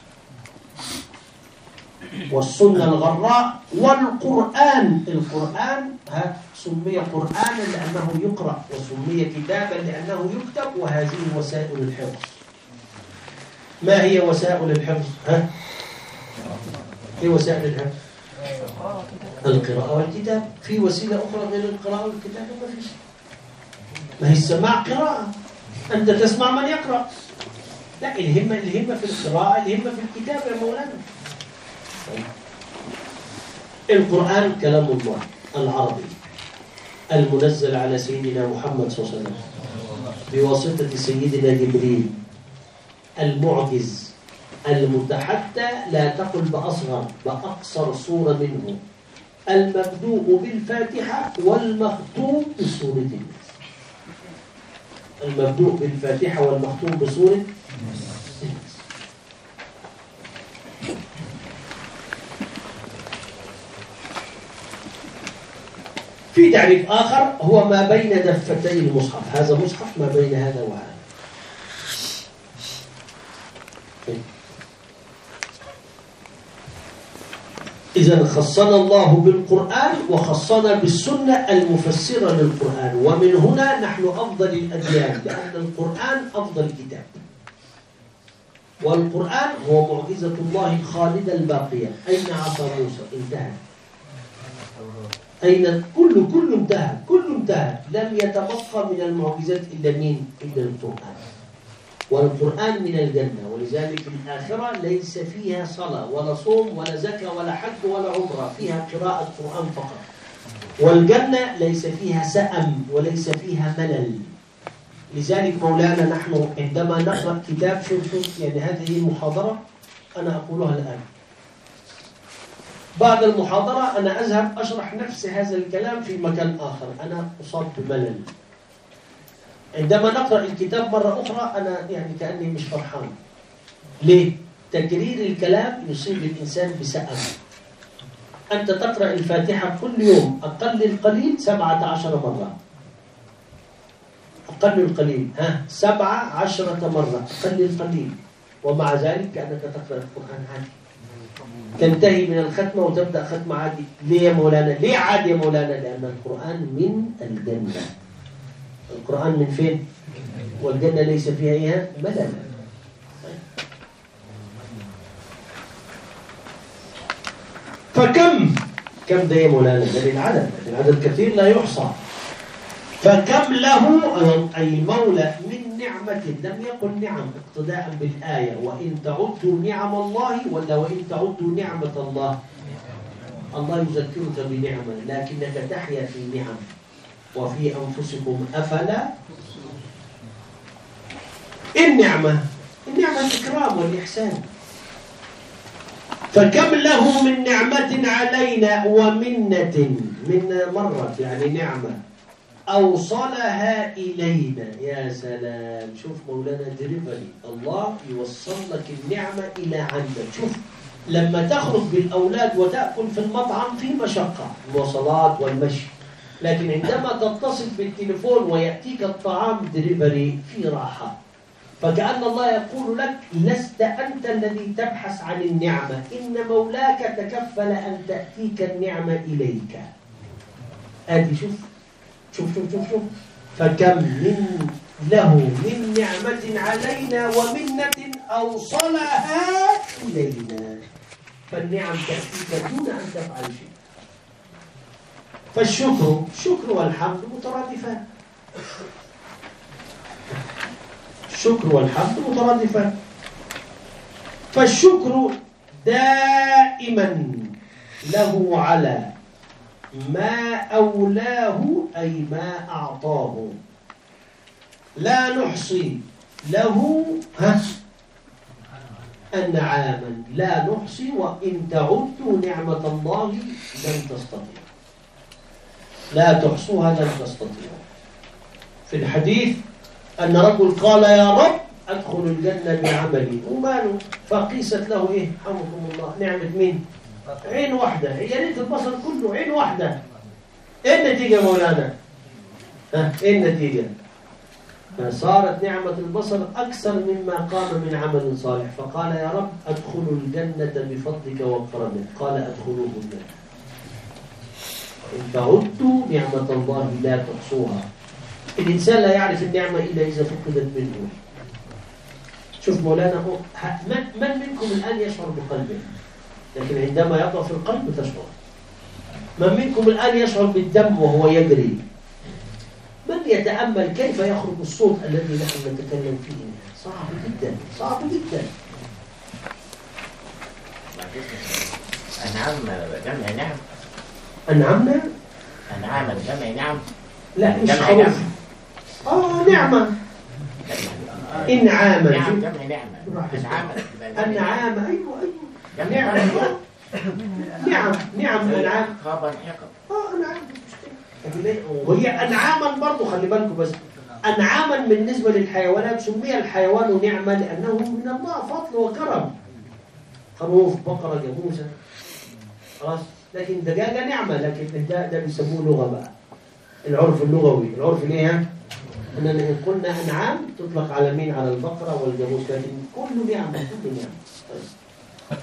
والسنة الغراء. والقرآن، القرآن ها سمي قرآنا لأنه يقرأ، وسمي كتابا لأنه يكتب، وهذه وسائل الحفظ. ما هي وسائل الحفظ؟ ها؟ ايه وسائل الحفظ؟ القراءة والكتاب. في وسيلة أخرى غير القراءة والكتاب؟ ما فيش. ما هي السماع قراءة، أنت تسمع من يقرأ. لا، الهمة الهمة في القراءة، الهمة في الكتاب يا مولانا. القرآن كلام الله العربي المنزل على سيدنا محمد صلى الله عليه وسلم بواسطة سيدنا جبريل، المعجز المتحدى، لا تقل بأصغر، بأقصر صورة منه، المبدوء بالفاتحة والمختوم بسورة الناس. المبدوء بالفاتحة والمختوم بسورة الناس. في تعريف آخر: هو ما بين دفتي المصحف. هذا مصحف ما بين هذا وهذا. إذا خصنا الله بالقرآن وخصنا بالسنة المفسرة للقرآن، ومن هنا نحن أفضل الأديان، لأن القرآن أفضل كتاب. والقرآن هو معجزة الله الخالدة الباقية. أين عصا موسى؟ انتهى. أين كل كل انتهى، كل انتهى. لم يتبقى من المعجزات إلا مين؟ إلا القرآن. والقرآن من الجنة، ولذلك الآخرة ليس فيها صلاة ولا صوم ولا زكاة ولا حج ولا عمرة، فيها قراءة قرآن فقط. والجنة ليس فيها سأم وليس فيها ملل. لذلك مولانا نحن عندما نقرأ كتاب، شوف شوف يعني هذه المحاضرة أنا أقولها الآن، بعد المحاضرة أنا أذهب أشرح نفس هذا الكلام في مكان آخر، أنا أصاب بملل. عندما نقرأ الكتاب مرة أخرى أنا يعني كأني مش فرحان. ليه؟ تكرير الكلام يصيب الإنسان بسأم. أنت تقرأ الفاتحة كل يوم أقل القليل سبعة عشر مرة، أقل القليل ها سبعة عشرة مرة أقل القليل، ومع ذلك كأنك تقرأ القرآن عادي. تنتهي من الختمة وتبدأ ختمة عادي. ليه يا مولانا؟ ليه عادي يا مولانا؟ لأن القرآن من الجنة. القرآن من فين؟ والجنة ليس فيها إيه؟ ملل. فكم كم ده يا مولانا؟ ده العدد، العدد كثير لا يحصى. فكم له أي المولى من نعمة، لم يقل نعم اقتداء بالآية وإن تعدوا نعم الله، ولا وإن تعدوا نعمة الله. الله يذكرك بنعمة لكنك تحيا في نعم. وفي أنفسكم أفلا. النعمة النعمة الإكرام والإحسان. فكم له من نعمة علينا ومنة، من مرة يعني نعمة أوصلها إلينا. يا سلام، شوف مولانا ديليفري، الله يوصل لك النعمة إلى عندك. شوف لما تخرج بالأولاد وتأكل في المطعم في مشقة، المواصلات والمشي، لكن عندما تتصل بالتليفون ويأتيك الطعام ديليفري في راحة. فكأن الله يقول لك لست أنت الذي تبحث عن النعمة، إن مولاك تكفل أن تأتيك النعمة إليك. آدي شوف شوف شوف شوف شوف فكم من له من نعمة علينا ومنة أوصلها إلينا. فالنعم تأتيك دون أن تفعل شيء. فالشكر الشكر والحمد مترادفان. الشكر والحمد مترادفان. فالشكر دائما له على ما أولاه أي ما أعطاه. لا نحصي له ها أنعاما، لا نحصي وإن تعدوا نعمة الله لن تستطيعوا. لا تحصوها لن تستطيعوا. في الحديث أن رجل قال يا رب أدخل الجنة بعملي وماله، فقيست له إيه حمكم الله نعمة مين؟ عين واحدة. هي ريت البصر كله عين واحدة. إيه النتيجة مولانا؟ ها إيه النتيجة؟ فصارت نعمة البصر أكثر مما قام من عمل صالح. فقال يا رب أدخلوا الجنة بفضلك وكرمك. قال أدخلوه الجنة. إن تعدوا نعمة الله لا تحصوها. الإنسان لا يعرف النعمة إلا إذا فقدت منه. شوف مولانا هو من منكم الآن يشعر بقلبه، لكن عندما يضعف القلب تشعر. من منكم الآن يشعر بالدم وهو يجري. من يتأمل كيف يخرج الصوت الذي نحن نتكلم فيه؟ صعب جدا، صعب جدا. أنعام جمع نعم. أنعمنا؟ أنعاما جمع نعم. لا مش حروف. آه نعمة. إنعاما. نعم جمع نعمة. أنعاما. أنعام أيوة أيوة. نعم نعم نعم أنعام. خابا حقب. آه أنعام. وهي أنعاما برضو خلي بالكم بس. أنعاما بالنسبة للحيوانات سمي الحيوان نعمة لأنه من الله فضل وكرم. خروف، بقرة، جاموسة، خلاص. لكن دجاجة نعمة، لكن ده ده بيسموه لغة بقى. العرف اللغوي، العرف ليه؟ إننا إن قلنا أنعام تطلق على مين؟ على البقرة والجاموس، لكن كل نعمة كل نعمة. طيب.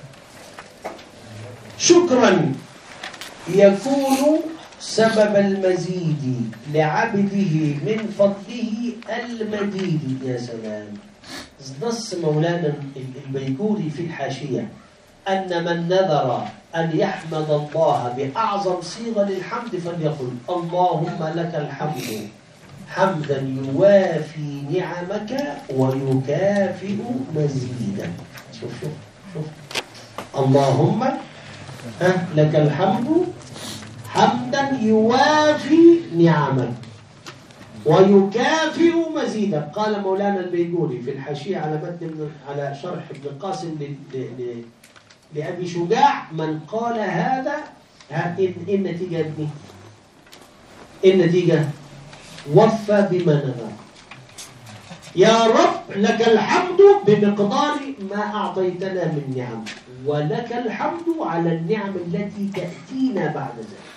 شكرا يكون سبب المزيد لعبده من فضله المديد. يا سلام. نص مولانا البيجوري في الحاشية أن من نذر أن يحمد الله بأعظم صيغة للحمد فليقل اللهم لك الحمد حمدا يوافي نعمك ويكافئ مزيدا. شوف شوف شوف اللهم ها لك الحمد حمدا يوافي نعمك ويكافئ مزيدا. قال مولانا البيجوري في الحاشية على متن على شرح ابن قاسم لأبي شجاع من قال هذا إيه النتيجة يا ابني؟ إيه النتيجة؟ وفى بما نذر. يا رب لك الحمد بمقدار ما أعطيتنا من نعم، ولك الحمد على النعم التي تأتينا بعد ذلك.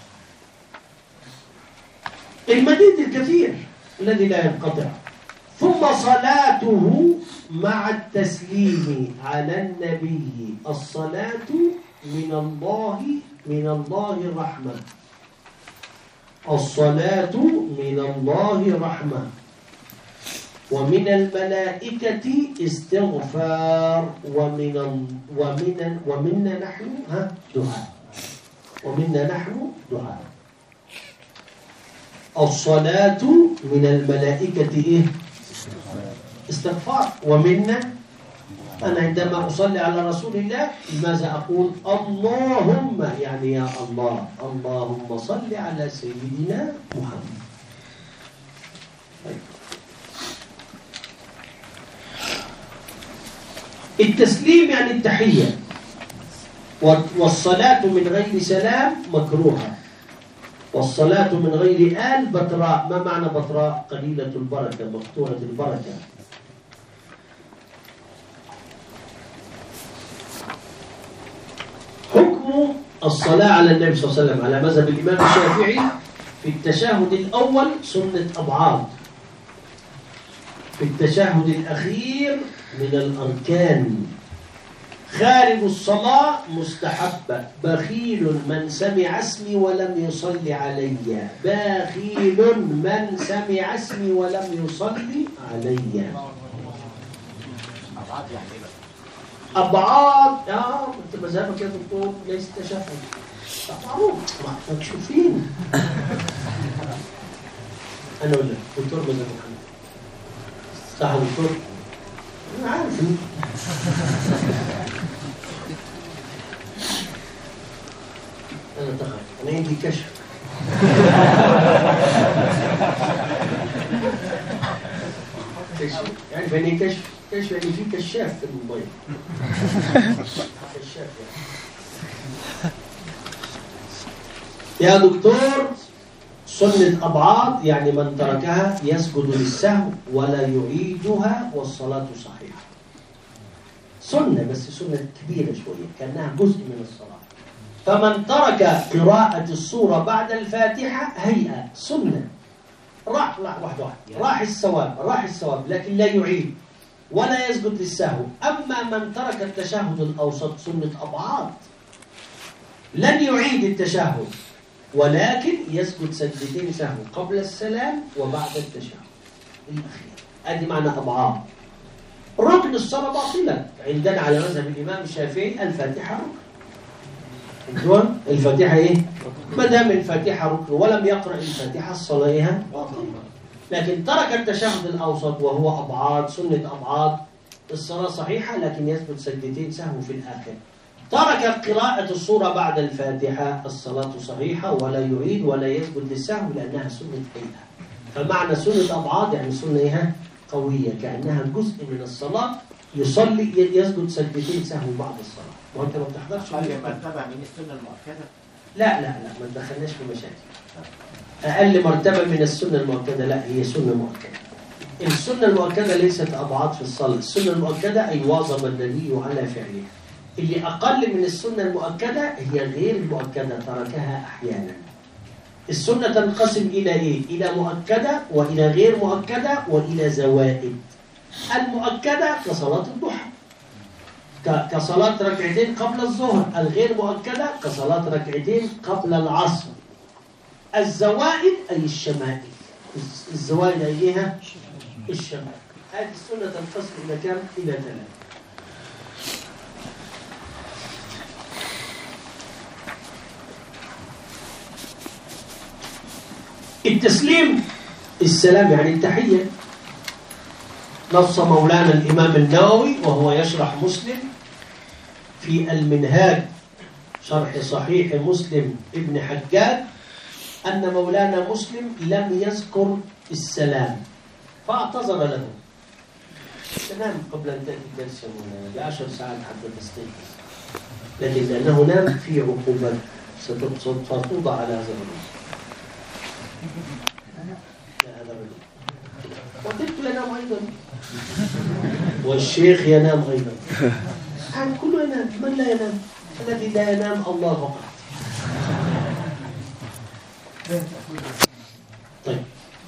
المزيد الكثير الذي لا ينقطع. ثم صلاته مع التسليم على النبي. الصلاة من الله من الله الرحمة. الصلاة من الله رحمة، ومن الملائكة استغفار، ومن ومن ومنا نحن ها دعاء، ومنا نحن دعاء. الصلاة من الملائكة إيه؟ استغفار. ومنا أنا عندما أصلي على رسول الله لماذا أقول اللهم، يعني يا الله، اللهم صل على سيدنا محمد. طيب. التسليم يعني التحية، والصلاة من غير سلام مكروهة، والصلاة من غير آل بتراء. ما معنى بتراء؟ قليلة البركة، مقطوعة البركة. حكم الصلاة على النبي صلى الله عليه وسلم على مذهب الإمام الشافعي: في التشهد الأول سنة أبعاد، في التشهد الأخير من الأركان، خارج الصلاة مستحبة. بخيل من سمع اسمي ولم يصلي علي، بخيل من سمع اسمي ولم يصلي علي. أبعاد يعني إيه؟ أبعاد اه أنت مذهبك يا دكتور ليس تشهد معروف، مكشوفين. أنا أقول لك دكتور مذهب محمد صح يا دكتور؟ أنا عارف. أنا تخاف، أنا عندي كشف. كشف يعني فاني كشف، كشف يعني في كشاف في الموبايل. كشاف يعني. يا دكتور سنة أبعاد يعني من تركها يسجد للسهو ولا يعيدها والصلاة صحيحة. سنة بس سنة كبيرة شوية كأنها جزء من الصلاة. فمن ترك قراءة السورة بعد الفاتحة هيئة سنة، راح راح واحد واحد راح الثواب، راح الثواب لكن لا يعيد ولا يسجد للسهو. أما من ترك التشهد الأوسط سنة أبعاد لن يعيد التشهد ولكن يسجد سجدتين سهو قبل السلام وبعد التشهد الأخير. هذه معنى أبعاد. ركن الصلاة باطلة عندنا على مذهب الإمام الشافعي. الفاتحة ركن. الفاتحة إيه؟ ما دام الفاتحة ركن ولم يقرأ الفاتحة الصلاة باطلة. لكن ترك التشهد الأوسط وهو أبعاد سنة أبعاد الصلاة صحيحة لكن يسجد سجدتين سهو في الآخر. ترك قراءة السورة بعد الفاتحة الصلاة صحيحة ولا يعيد ولا يسجد للسهو لأنها سنة هيئة. فمعنى سنة أبعاد يعني سنة قوية كأنها جزء من الصلاة، يصلي يسجد سجدتين سهو بعد الصلاة. وأنت ما بتحضرش أقل مرتبة من السنة المؤكدة؟ لا لا لا ما تدخلناش في مشاكل. أقل مرتبة من السنة المؤكدة لا هي سنة مؤكدة. السنة المؤكدة ليست أبعاد في الصلاة. السنة المؤكدة أي واظب النبي على فعلها. اللي أقل من السنة المؤكدة هي غير المؤكدة تركها أحيانا. السنة تنقسم إلى إيه؟ إلى مؤكدة وإلى غير مؤكدة وإلى زوائد. المؤكدة كصلاة الضحى كصلاة ركعتين قبل الظهر. الغير مؤكدة كصلاة ركعتين قبل العصر. الزوائد أي الشمائل. الزوائد أيها الشمائل. هذه السنة تنقسم إلى كم؟ إلى ثلاثة. التسليم السلام يعني التحية. نص مولانا الإمام النووي وهو يشرح مسلم في المنهاج شرح صحيح مسلم ابن حجاج أن مولانا مسلم لم يذكر السلام فاعتذر له. تنام قبل أن تأتي الدرس يا مولانا بعشر ساعات حتى تستيقظ. لكن لأنه نام في عقوبات ستوضع على هذا الرجل. لا هذا الرجل والطفل ينام أيضا والشيخ ينام أيضا. هذا كله ينام. من لا ينام؟ الذي لا ينام الله فقط. طيب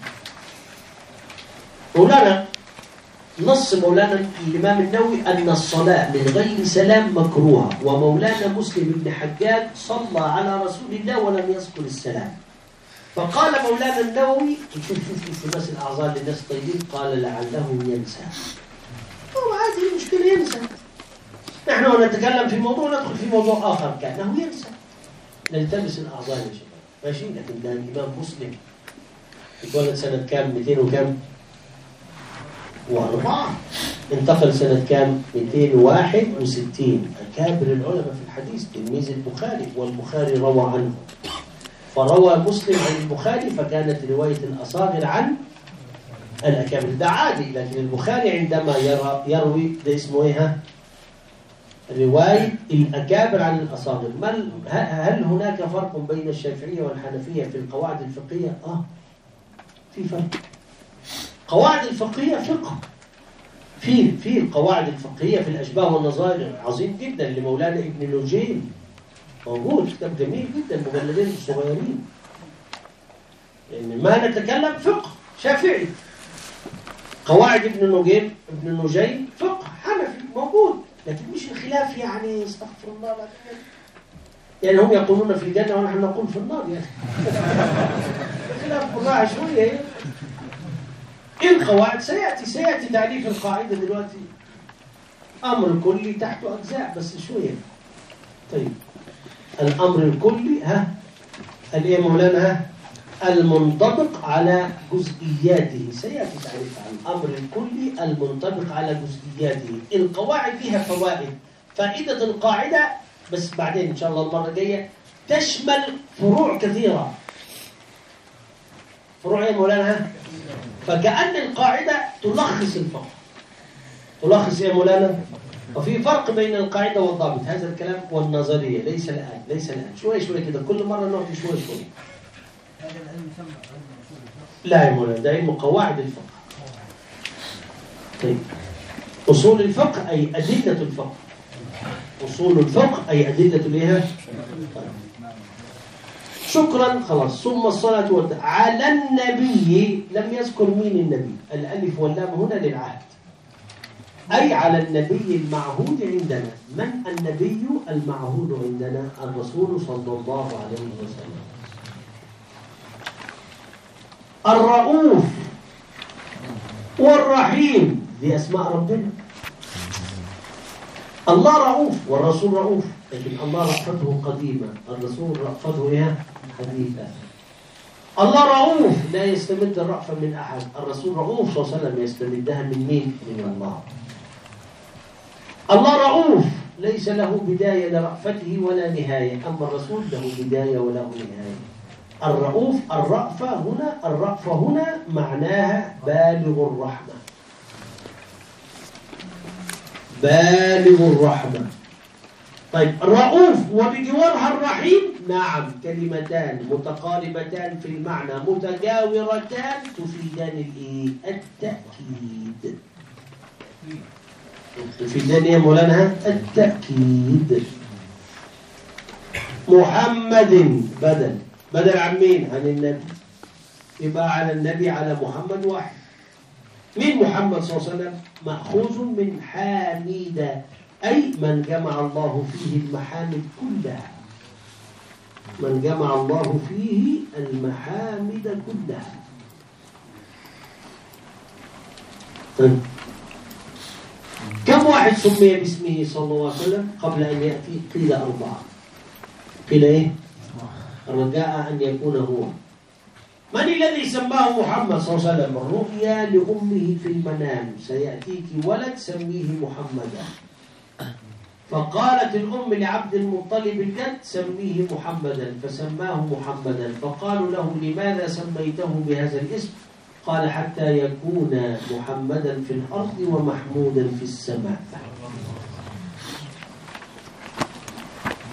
مولانا نص مولانا الإمام النووي أن الصلاة من غير سلام مكروهة، ومولانا مسلم بن حجاج صلى على رسول الله ولم يذكر السلام. فقال مولانا النووي شوف شوف شوف الناس الأعذار للناس الطيبين، قال لعله ينسى. هو عادي المشكلة ينسى. نحن نتكلم في موضوع ندخل في موضوع آخر كأنه ينسى. نلتمس الأعذار يا شباب ماشي. لكن ده الإمام مسلم اتولد سنة كام؟ مئتين وكام؟ وأربعة. انتقل سنة كام؟ مئتين وواحد وستين. أكابر العلماء في الحديث تلميذ البخاري، والبخاري روى عنه. فروى مسلم عن البخاري فكانت رواية الأصاغر عن الأكابر. ده عادي. لكن البخاري عندما يرى يروي ده اسمه إيه؟ رواية الأكابر عن الأصاغر. هل هناك فرق بين الشافعية والحنفية في القواعد الفقهية؟ آه في فرق. قواعد الفقهية فقه. في في القواعد الفقهية في الأشباه والنظائر عظيم جدا لمولانا ابن نجيم، موجود كتاب جميل جدا مجلدين صغيرين. يعني ما نتكلم فقه شافعي. قواعد ابن نجيم ابن نجيم فقه حنفي موجود، لكن مش الخلاف يعني استغفر الله لكن يعني هم يقولون في الجنة ونحن نقول في النار يعني. الخلاف بالراحة شوية. القواعد سيأتي سيأتي تعريف القاعدة دلوقتي. أمر كلي تحته أجزاء بس شوية. طيب الأمر الكلي ها الإيه مولانا المنطبق على جزئياته. سيأتي تعريف عن الأمر الكلي المنطبق على جزئياته. القواعد لها فوائد. فائدة القاعدة بس بعدين إن شاء الله المرة الجاية تشمل فروع كثيرة. فروع إيه مولانا؟ فكأن القاعدة تلخص الفقه. تلخص إيه مولانا؟ وفي فرق بين القاعدة والضابط. هذا الكلام والنظرية ليس الآن ليس الآن شوي شوي كده كل مرة نعطي شوي شوي. هذا العلم يسمى علم اصول الفقه. لا يا مولانا ده علم قواعد الفقه. طيب أصول الفقه أي أدلة الفقه. أصول الفقه أي أدلة الإيه؟ شكرا خلاص. ثم الصلاة والسلام على النبي. لم يذكر مين النبي. الألف واللام هنا للعهد أي على النبي المعهود عندنا. من النبي المعهود عندنا؟ الرسول صلى الله عليه وسلم. الرؤوف والرحيم دي أسماء ربنا. الله رؤوف والرسول رؤوف، لكن الله رأفته قديمة، الرسول رأفته إيه؟ حديثة. الله رؤوف لا يستمد الرأفة من أحد، الرسول رؤوف صلى الله عليه وسلم يستمدها من مين؟ من الله. الله رؤوف ليس له بداية لرأفته ولا نهاية، أما الرسول له بداية ولا نهاية. الرؤوف الرأفة هنا الرأفة هنا معناها بالغ الرحمة. بالغ الرحمة. طيب الرؤوف وبجوارها الرحيم، نعم كلمتان متقاربتان في المعنى متجاورتان تفيدان الايه؟ التأكيد. تفيدان يا مولانا التأكيد. محمد بدل بدل عن مين؟ عن النبي. يبقى على النبي على محمد واحد. مين محمد صلى الله عليه وسلم؟ مأخوذ من حامد، أي من جمع الله فيه المحامد كلها. من جمع الله فيه المحامد كلها. كم واحد سمي باسمه صلى الله عليه وسلم قبل أن يأتي؟ قيل أربعة. قيل إيه؟ رجاء أن يكون هو. من الذي سماه محمد صلى الله عليه وسلم؟ رؤيا لأمه في المنام سيأتيك ولد سميه محمدا. فقالت الأم لعبد المطلب الجد سميه محمدا، فسماه محمدا. فقالوا له لماذا سميته بهذا الاسم؟ قال حتى يكون محمدا في الأرض ومحمودا في السماء.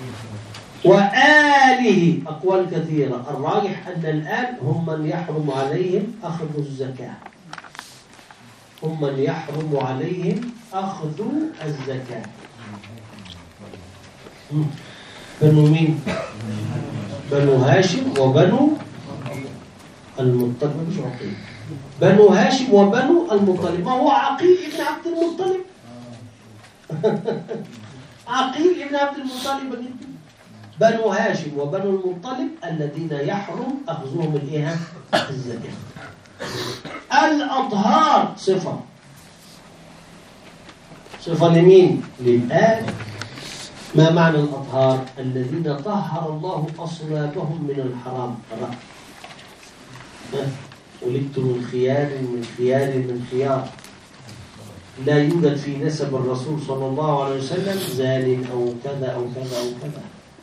وآله أقوال كثيرة. الراجح أن الآن هم من يحرم عليهم أخذ الزكاة، هم من يحرم عليهم أخذ الزكاة. بنو مين؟ بنو هاشم وبنو المطلب. مش عقيل، بنو هاشم وبنو المطلب. ما هو عقيل ابن عبد المطلب؟ عقيل ابن عبد المطلب. بنو هاشم وبنو المطلب الذين يحرم أخذهم الإيه؟ الزكاة. الأطهار صفة، صفة لمين؟ للآل. ما معنى الأطهار؟ الذين طهر الله أصلابهم من الحرام. ولدت من خيار من خيار من خيار. لا يوجد في نسب الرسول صلى الله عليه وسلم زان أو كذا أو كذا أو كذا.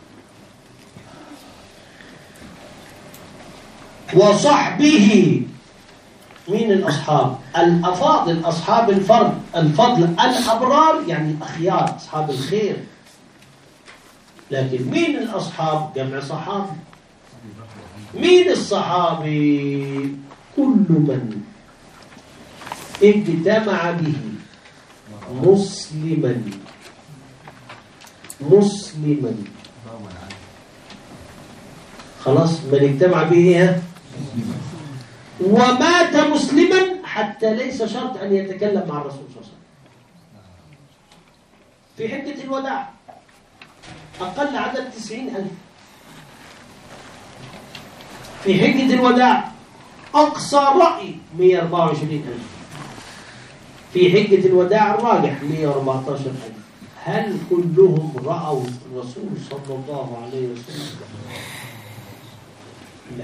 وصحبه. مين الأصحاب؟ الأفاضل، أصحاب الفضل، الفضل الأبرار يعني الأخيار، أصحاب الخير. لكن مين الأصحاب؟ جمع صحابي. مين الصحابي؟ كل من اجتمع به مسلما مسلما خلاص، من اجتمع به ومات مسلما، حتى ليس شرط أن يتكلم مع الرسول صلى الله عليه وسلم. في حجة الوداع أقل عدد تسعين ألف. في حجة الوداع أقصى رأي مئة وأربعة وعشرين ألف. في حجة الوداع الراجح مئة وأربعة عشر ألف. هل كلهم رأوا الرسول صلى الله عليه وسلم؟ لا.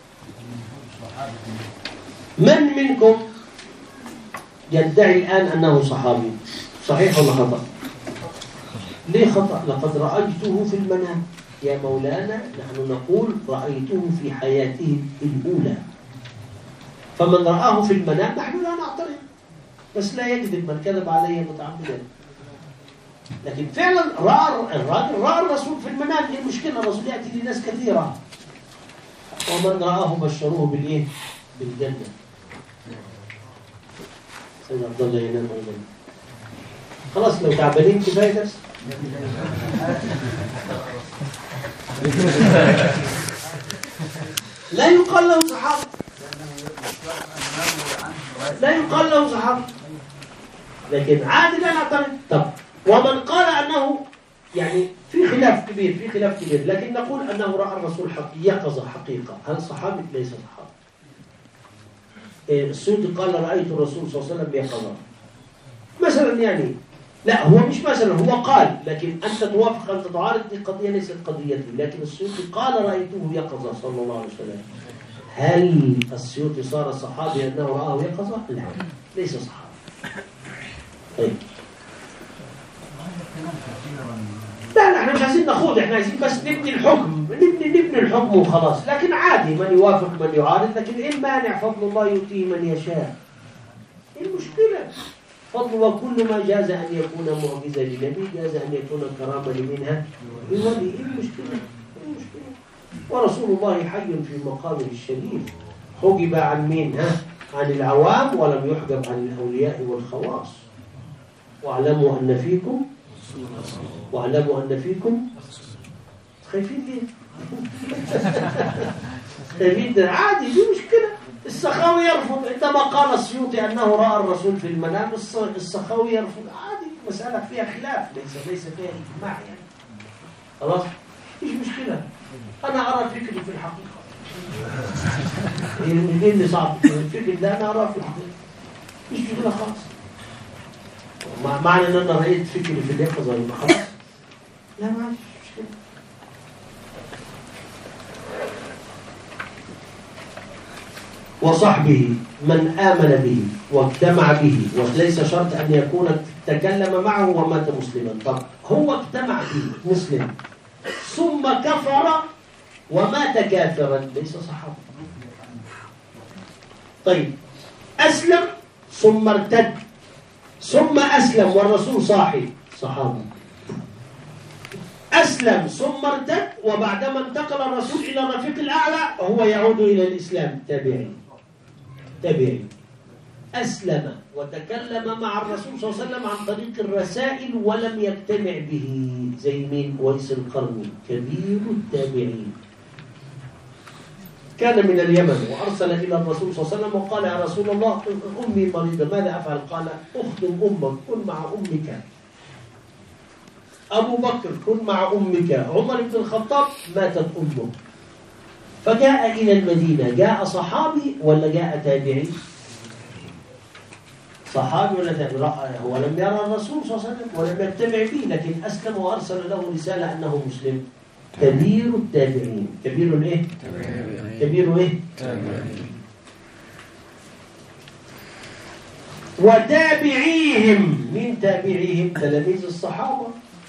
من منكم يدعي الآن أنه صحابي؟ صحيح ولا خطأ؟ ليه خطأ؟ لقد رأيته في المنام. يا مولانا نحن نقول رأيته في حياته الأولى، فمن رآه في المنام نحن لا نعترض، بس لا يكذب من كذب علي متعمدا. لكن فعلا رأى الراجل رأى الرسول في المنام. ايه المشكلة؟ الرسول يأتي لناس كثيرة، ومن رآه بشروه بالإيه؟ بالجنة. سيد عبد الله ينام أيضا. خلاص لو تعبانين كفاية درس. لا يقال له صحابي، لا يقال له صحابي، لكن عادي لا نعترض. طب ومن قال أنه يعني في خلاف كبير، في خلاف كبير، لكن نقول أنه رأى الرسول يقظة حقيقة، هل صحابي؟ ليس صحابي. السيوطي قال رأيت الرسول صلى الله عليه وسلم يقظة مثلا، يعني لا هو مش مثلا، هو قال، لكن أنت توافق أنت تعارض، دي قضية ليست قضيتي. لكن السيوطي قال رأيته يقظة صلى الله عليه وسلم. هل السيوطي صار صحابي أنه رآه يقظة؟ لا، ليس صحابي. طيب لا لا احنا مش عايزين نخوض، احنا عايزين بس نبني الحكم، نبني نبني الحكم وخلاص. لكن عادي من يوافق من يعارض، لكن ايه المانع؟ فضل الله يؤتيه من يشاء. ايه المشكلة؟ فضل وكل ما جاز أن يكون معجزة لنبي جاز أن يكون كرامة لمنها لولي. ايه المشكلة؟ ايه المشكلة؟ ورسول الله حي في مقامه الشريف، حجب عن مين؟ ها؟ عن العوام ولم يحجب عن الأولياء والخواص. واعلموا أن فيكم واعلموا أن فيكم خايفين ليه؟ خايفين عادي، دي مشكلة. السخاوي يرفض عندما قال السيوطي أنه رأى الرسول في المنام، السخاوي يرفض عادي، مسألة فيها خلاف، ليس ليس فيها إجماع يعني. خلاص؟ مش مشكلة. أنا أرى فكري في الحقيقة. إيه اللي صعب؟ الفكر ده أنا أرى في الحقيقة. مش مشكلة خالص. معنى ان انا رأيت فكري في اليقظة يبقى خلاص؟ لا ما فيش مشكلة. وصحبه من آمن به واجتمع به، وليس شرط أن يكون تكلم معه ومات مسلما. طب هو اجتمع به مسلم ثم كفر ومات كافرا، ليس صحابي. طيب أسلم ثم ارتد ثم أسلم والرسول صاحي، صحابي. أسلم ثم ارتد، وبعدما انتقل الرسول إلى الرفيق الأعلى هو يعود إلى الإسلام. تابعي تابعي أسلم وتكلم مع الرسول صلى الله عليه وسلم عن طريق الرسائل ولم يجتمع به، زي مين؟ ويس القرني كبير التابعين، كان من اليمن وأرسل إلى الرسول صلى الله عليه وسلم وقال يا رسول الله أمي مريضة ماذا أفعل؟ قال أخدم أمك، كن مع أمك. أبو بكر كن مع أمك. عمر بن الخطاب ماتت أمه، فجاء إلى المدينة. جاء صحابي ولا جاء تابعي؟ صحابي ولا تابعي؟ هو لم يرى الرسول صلى الله عليه وسلم ولم يجتمع به، لكن أسلم وأرسل له رسالة أنه مسلم. كبير التابعين. كبير الايه؟ كبير ايه؟ وتابعيهم. من تابعيهم؟ تلاميذ الصحابة.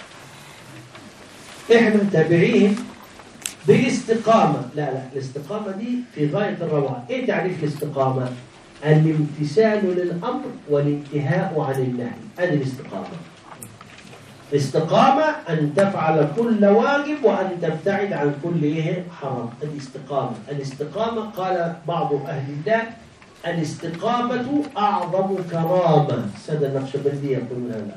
احنا تابعيهم بالاستقامة. لا لا الاستقامة دي في غاية الروعة. ايه تعريف الاستقامة؟ الامتثال للأمر والانتهاء عن النهي. هذه الاستقامة. الاستقامة أن تفعل كل واجب وأن تبتعد عن كل إيه حرام. الاستقامة. الاستقامة قال بعض أهل الله الاستقامة أعظم كرامة. سادة النقشبندي يقولون هذا.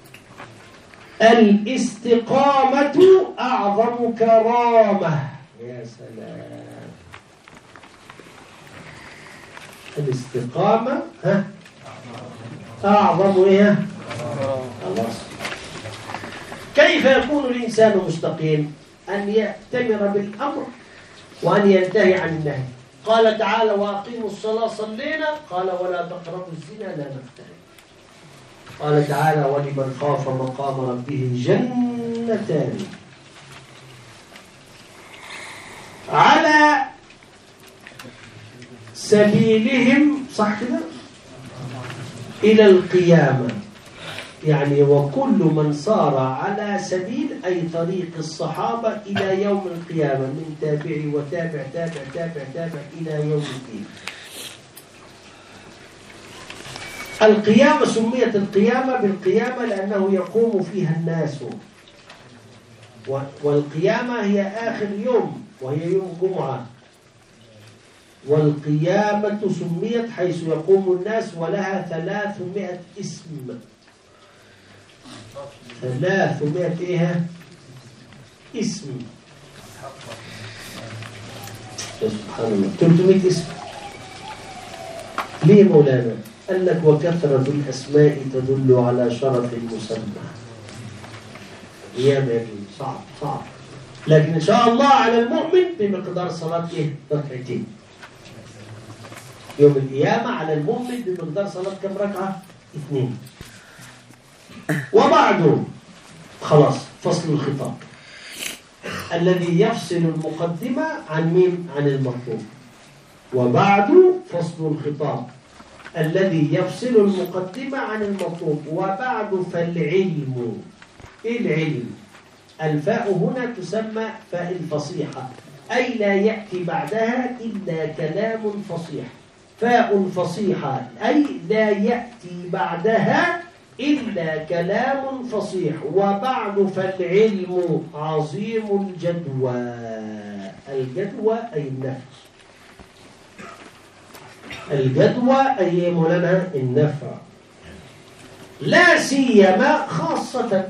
الاستقامة أعظم كرامة. يا سلام. الاستقامة ها أعظم إيه؟ خلاص. كيف يكون الإنسان مستقيم؟ أن يأتمر بالأمر وأن ينتهي عن النهي. قال تعالى وأقيموا الصلاة صلينا، قال ولا تقربوا الزنا لا نفترق. قال تعالى ولمن خاف مقام ربه جنتان. على سبيلهم صح كده إلى القيامة، يعني وكل من صار على سبيل أي طريق الصحابة إلى يوم القيامة، من تابعي وتابع تابع تابع تابع إلى يوم الدين. القيامة سميت القيامة بالقيامة لأنه يقوم فيها الناس، والقيامة هي آخر يوم وهي يوم جمعة. والقيامة سميت حيث يقوم الناس ولها ثلاثمائة اسم. ثلاثمائة إيه اسم. سبحان الله. ثلاثمائة اسم. ليه مولانا؟ قال لك وكثرة الأسماء تدل على شرف المسمى. يا بني صعب صعب، لكن إن شاء الله على المؤمن بمقدار صلاة إيه؟ ركعتين. يوم القيامة على المؤمن بمقدار صلاة كم ركعة؟ اثنين. وبعده خلاص فصل الخطاب الذي يفصل المقدمة عن مين؟ عن المطلوب. وبعده فصل الخطاب الذي يفصل المقدمة عن المطلوب. وبعد فالعلم. إيه العلم؟ الفاء هنا تسمى فاء الفصيحة، أي لا يأتي بعدها إلا كلام فصيح. فاء فصيحة أي لا يأتي بعدها إلا كلام فصيح. وبعد فالعلم عظيم الجدوى. الجدوى أي النفع. الجدوى أي مولانا النفع، لا سيما خاصة.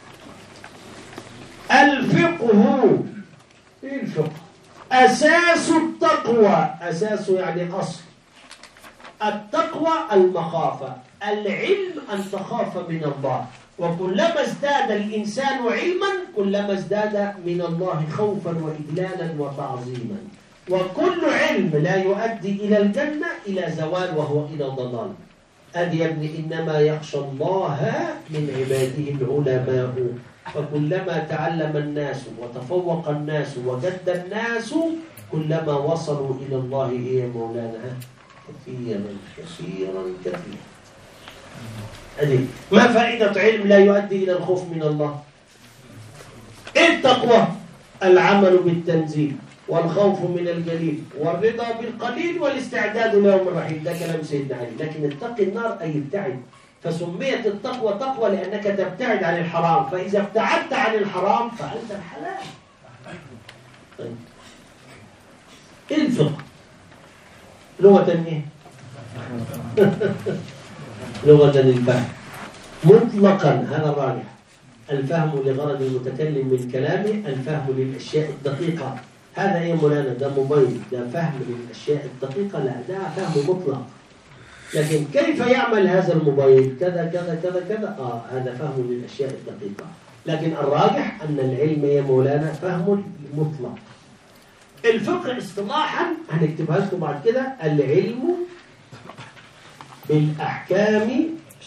الفقه. إيه الفقه؟ أساس التقوى. أساس يعني أصل التقوى المخافة. العلم أن تخاف من الله، وكلما ازداد الإنسان علما كلما ازداد من الله خوفا وإجلالا وتعظيما. وكل علم لا يؤدي إلى الجنة إلى زوال وهو إلى ضلال. أن يا ابني إنما يخشى الله من عباده العلماء. فكلما تعلم الناس وتفوق الناس وجد الناس كلما وصلوا إلى الله إيه مولانا كثيرا كثيرا كثيرا. أدي ما فائدة علم لا يؤدي إلى الخوف من الله؟ إيه التقوى؟ العمل بالتنزيل والخوف من الجليل والرضا بالقليل والاستعداد ليوم الرحيل. ده كلام سيدنا علي. لكن اتق النار أي ابتعد فسميت التقوى تقوى لأنك تبتعد عن الحرام، فإذا ابتعدت عن الحرام فأنت الحلال. طيب الفقه لغة إيه؟ لغة الفهم مطلقا، هذا الراجح. الفهم لغرض المتكلم من كلامه، الفهم للأشياء الدقيقة. هذا إيه مولانا؟ ده موبايل، ده فهم للأشياء الدقيقة؟ لا، ده فهم مطلق. لكن كيف يعمل هذا الموبايل؟ كذا كذا كذا كذا، آه هذا فهم للأشياء الدقيقة. لكن الراجح أن العلم يا مولانا فهم مطلق. الفقه اصطلاحا هنكتبها لكم بعد كده: العلم بالأحكام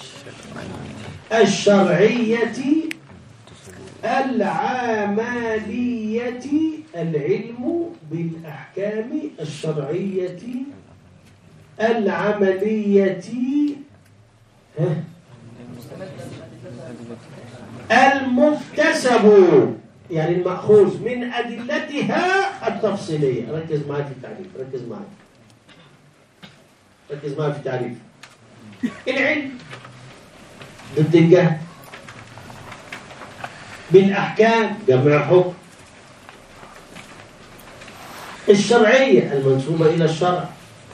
الشرعية العملية، العلم بالأحكام الشرعية العملية المكتسب، يعني المأخوذ من أدلتها التفصيلية. ركز معي في التعريف، ركز معي ركز معي في التعريف. العلم ضد الجهل، بالأحكام جمع حكم، الشرعية المنسوبة إلى الشرع،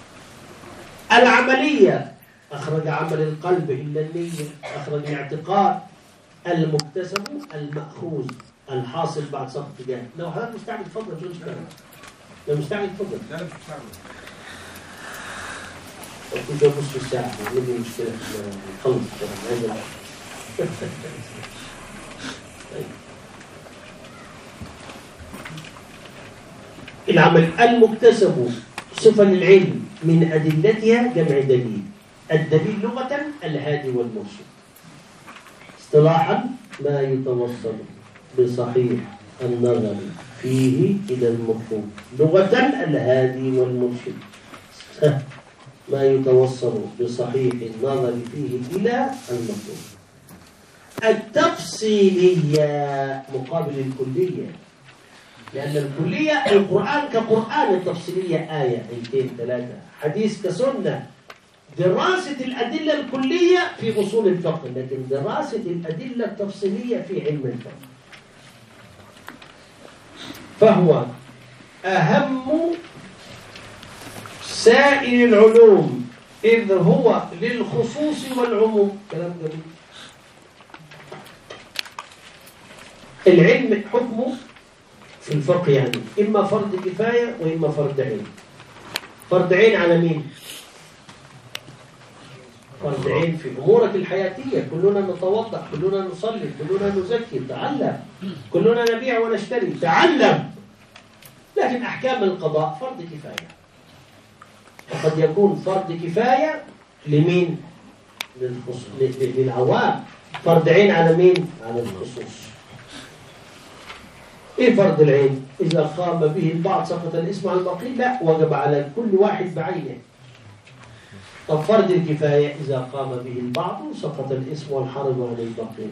العملية أخرج عمل القلب إلا النية، أخرج الاعتقاد، المكتسب المأخوذ الحاصل بعد سقط الجهل. لو هذا مستعمل تفضل، شو المشكلة؟ لو مستعمل تفضل. لا لا مش مستعمل. كنت أبص في الساعة، عندي مشكلة نخلص هذا. العمل المكتسب صفة للعلم من أدلتها جمع دليل. الدليل لغة الهادي والمرشد، اصطلاحا ما يتوصل بصحيح النظر فيه إلى المطلوب. لغة الهادي والمرشد ما يتوصل بصحيح النظر فيه إلى المطلوب. التفصيلية مقابل الكلية، لأن الكلية القرآن كقرآن، التفصيلية آية اثنتين ثلاثة، حديث كسنة. دراسة الأدلة الكلية في أصول الفقه، لكن دراسة الأدلة التفصيلية في علم الفقه. فهو أهم سائر العلوم، إذ هو للخصوص والعموم. كلام جميل. العلم حكمه في الفقه يعني إما فرض كفاية وإما فرض عين. فرض عين على مين؟ فرض عين في أمورك الحياتية، كلنا نتوضأ، كلنا نصلي، كلنا نزكي، تعلم. كلنا نبيع ونشتري، تعلم. لكن أحكام القضاء فرض كفاية، وقد يكون فرض كفاية لمين؟ للعوام. فرض عين على مين؟ على الخصوص. إيه فرض العين؟ إذا قام به البعض سقط الاسم على الباقي؟ لا، وجب على كل واحد بعينه. طب فرض الكفاية إذا قام به البعض سقط الاسم والحرج عن الباقي.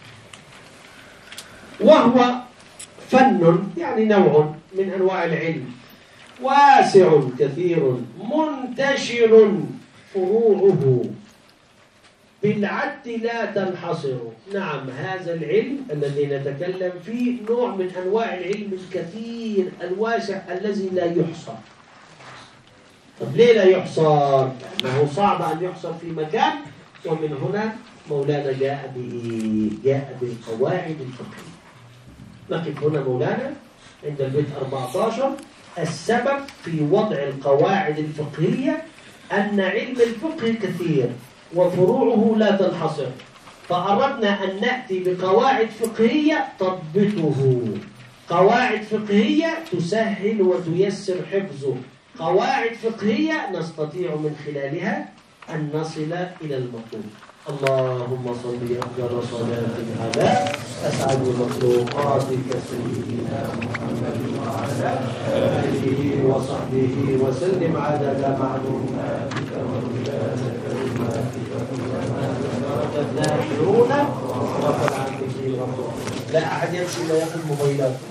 وهو فن، يعني نوع من أنواع العلم، واسع كثير منتشر، فروعه بالعد لا تنحصر. نعم، هذا العلم الذي نتكلم فيه نوع من أنواع العلم الكثير الواسع الذي لا يحصى. طب ليه لا يحصى؟ لأنه صعب أن يحصر في مكان، ومن هنا مولانا جاء به، جاء بالقواعد الفقهية. نقف هنا مولانا عند البيت أربعة عشر. السبب في وضع القواعد الفقهية أن علم الفقه كثير وفروعه لا تنحصر، فأردنا أن نأتي بقواعد فقهية تضبطه، قواعد فقهية تسهل وتيسر حفظه، قواعد فقهية نستطيع من خلالها أن نصل إلى المطلوب. اللهم صل أفضل صلاة على أسعد مخلوقاتك سيدنا محمد وعلى آله وصحبه وسلم عدد معلوماتك ومداد كلماتك كلما ذكرت الذاكرون وغفل عن كثير. لا أحد يمشي لا يأخذ موبايلاته.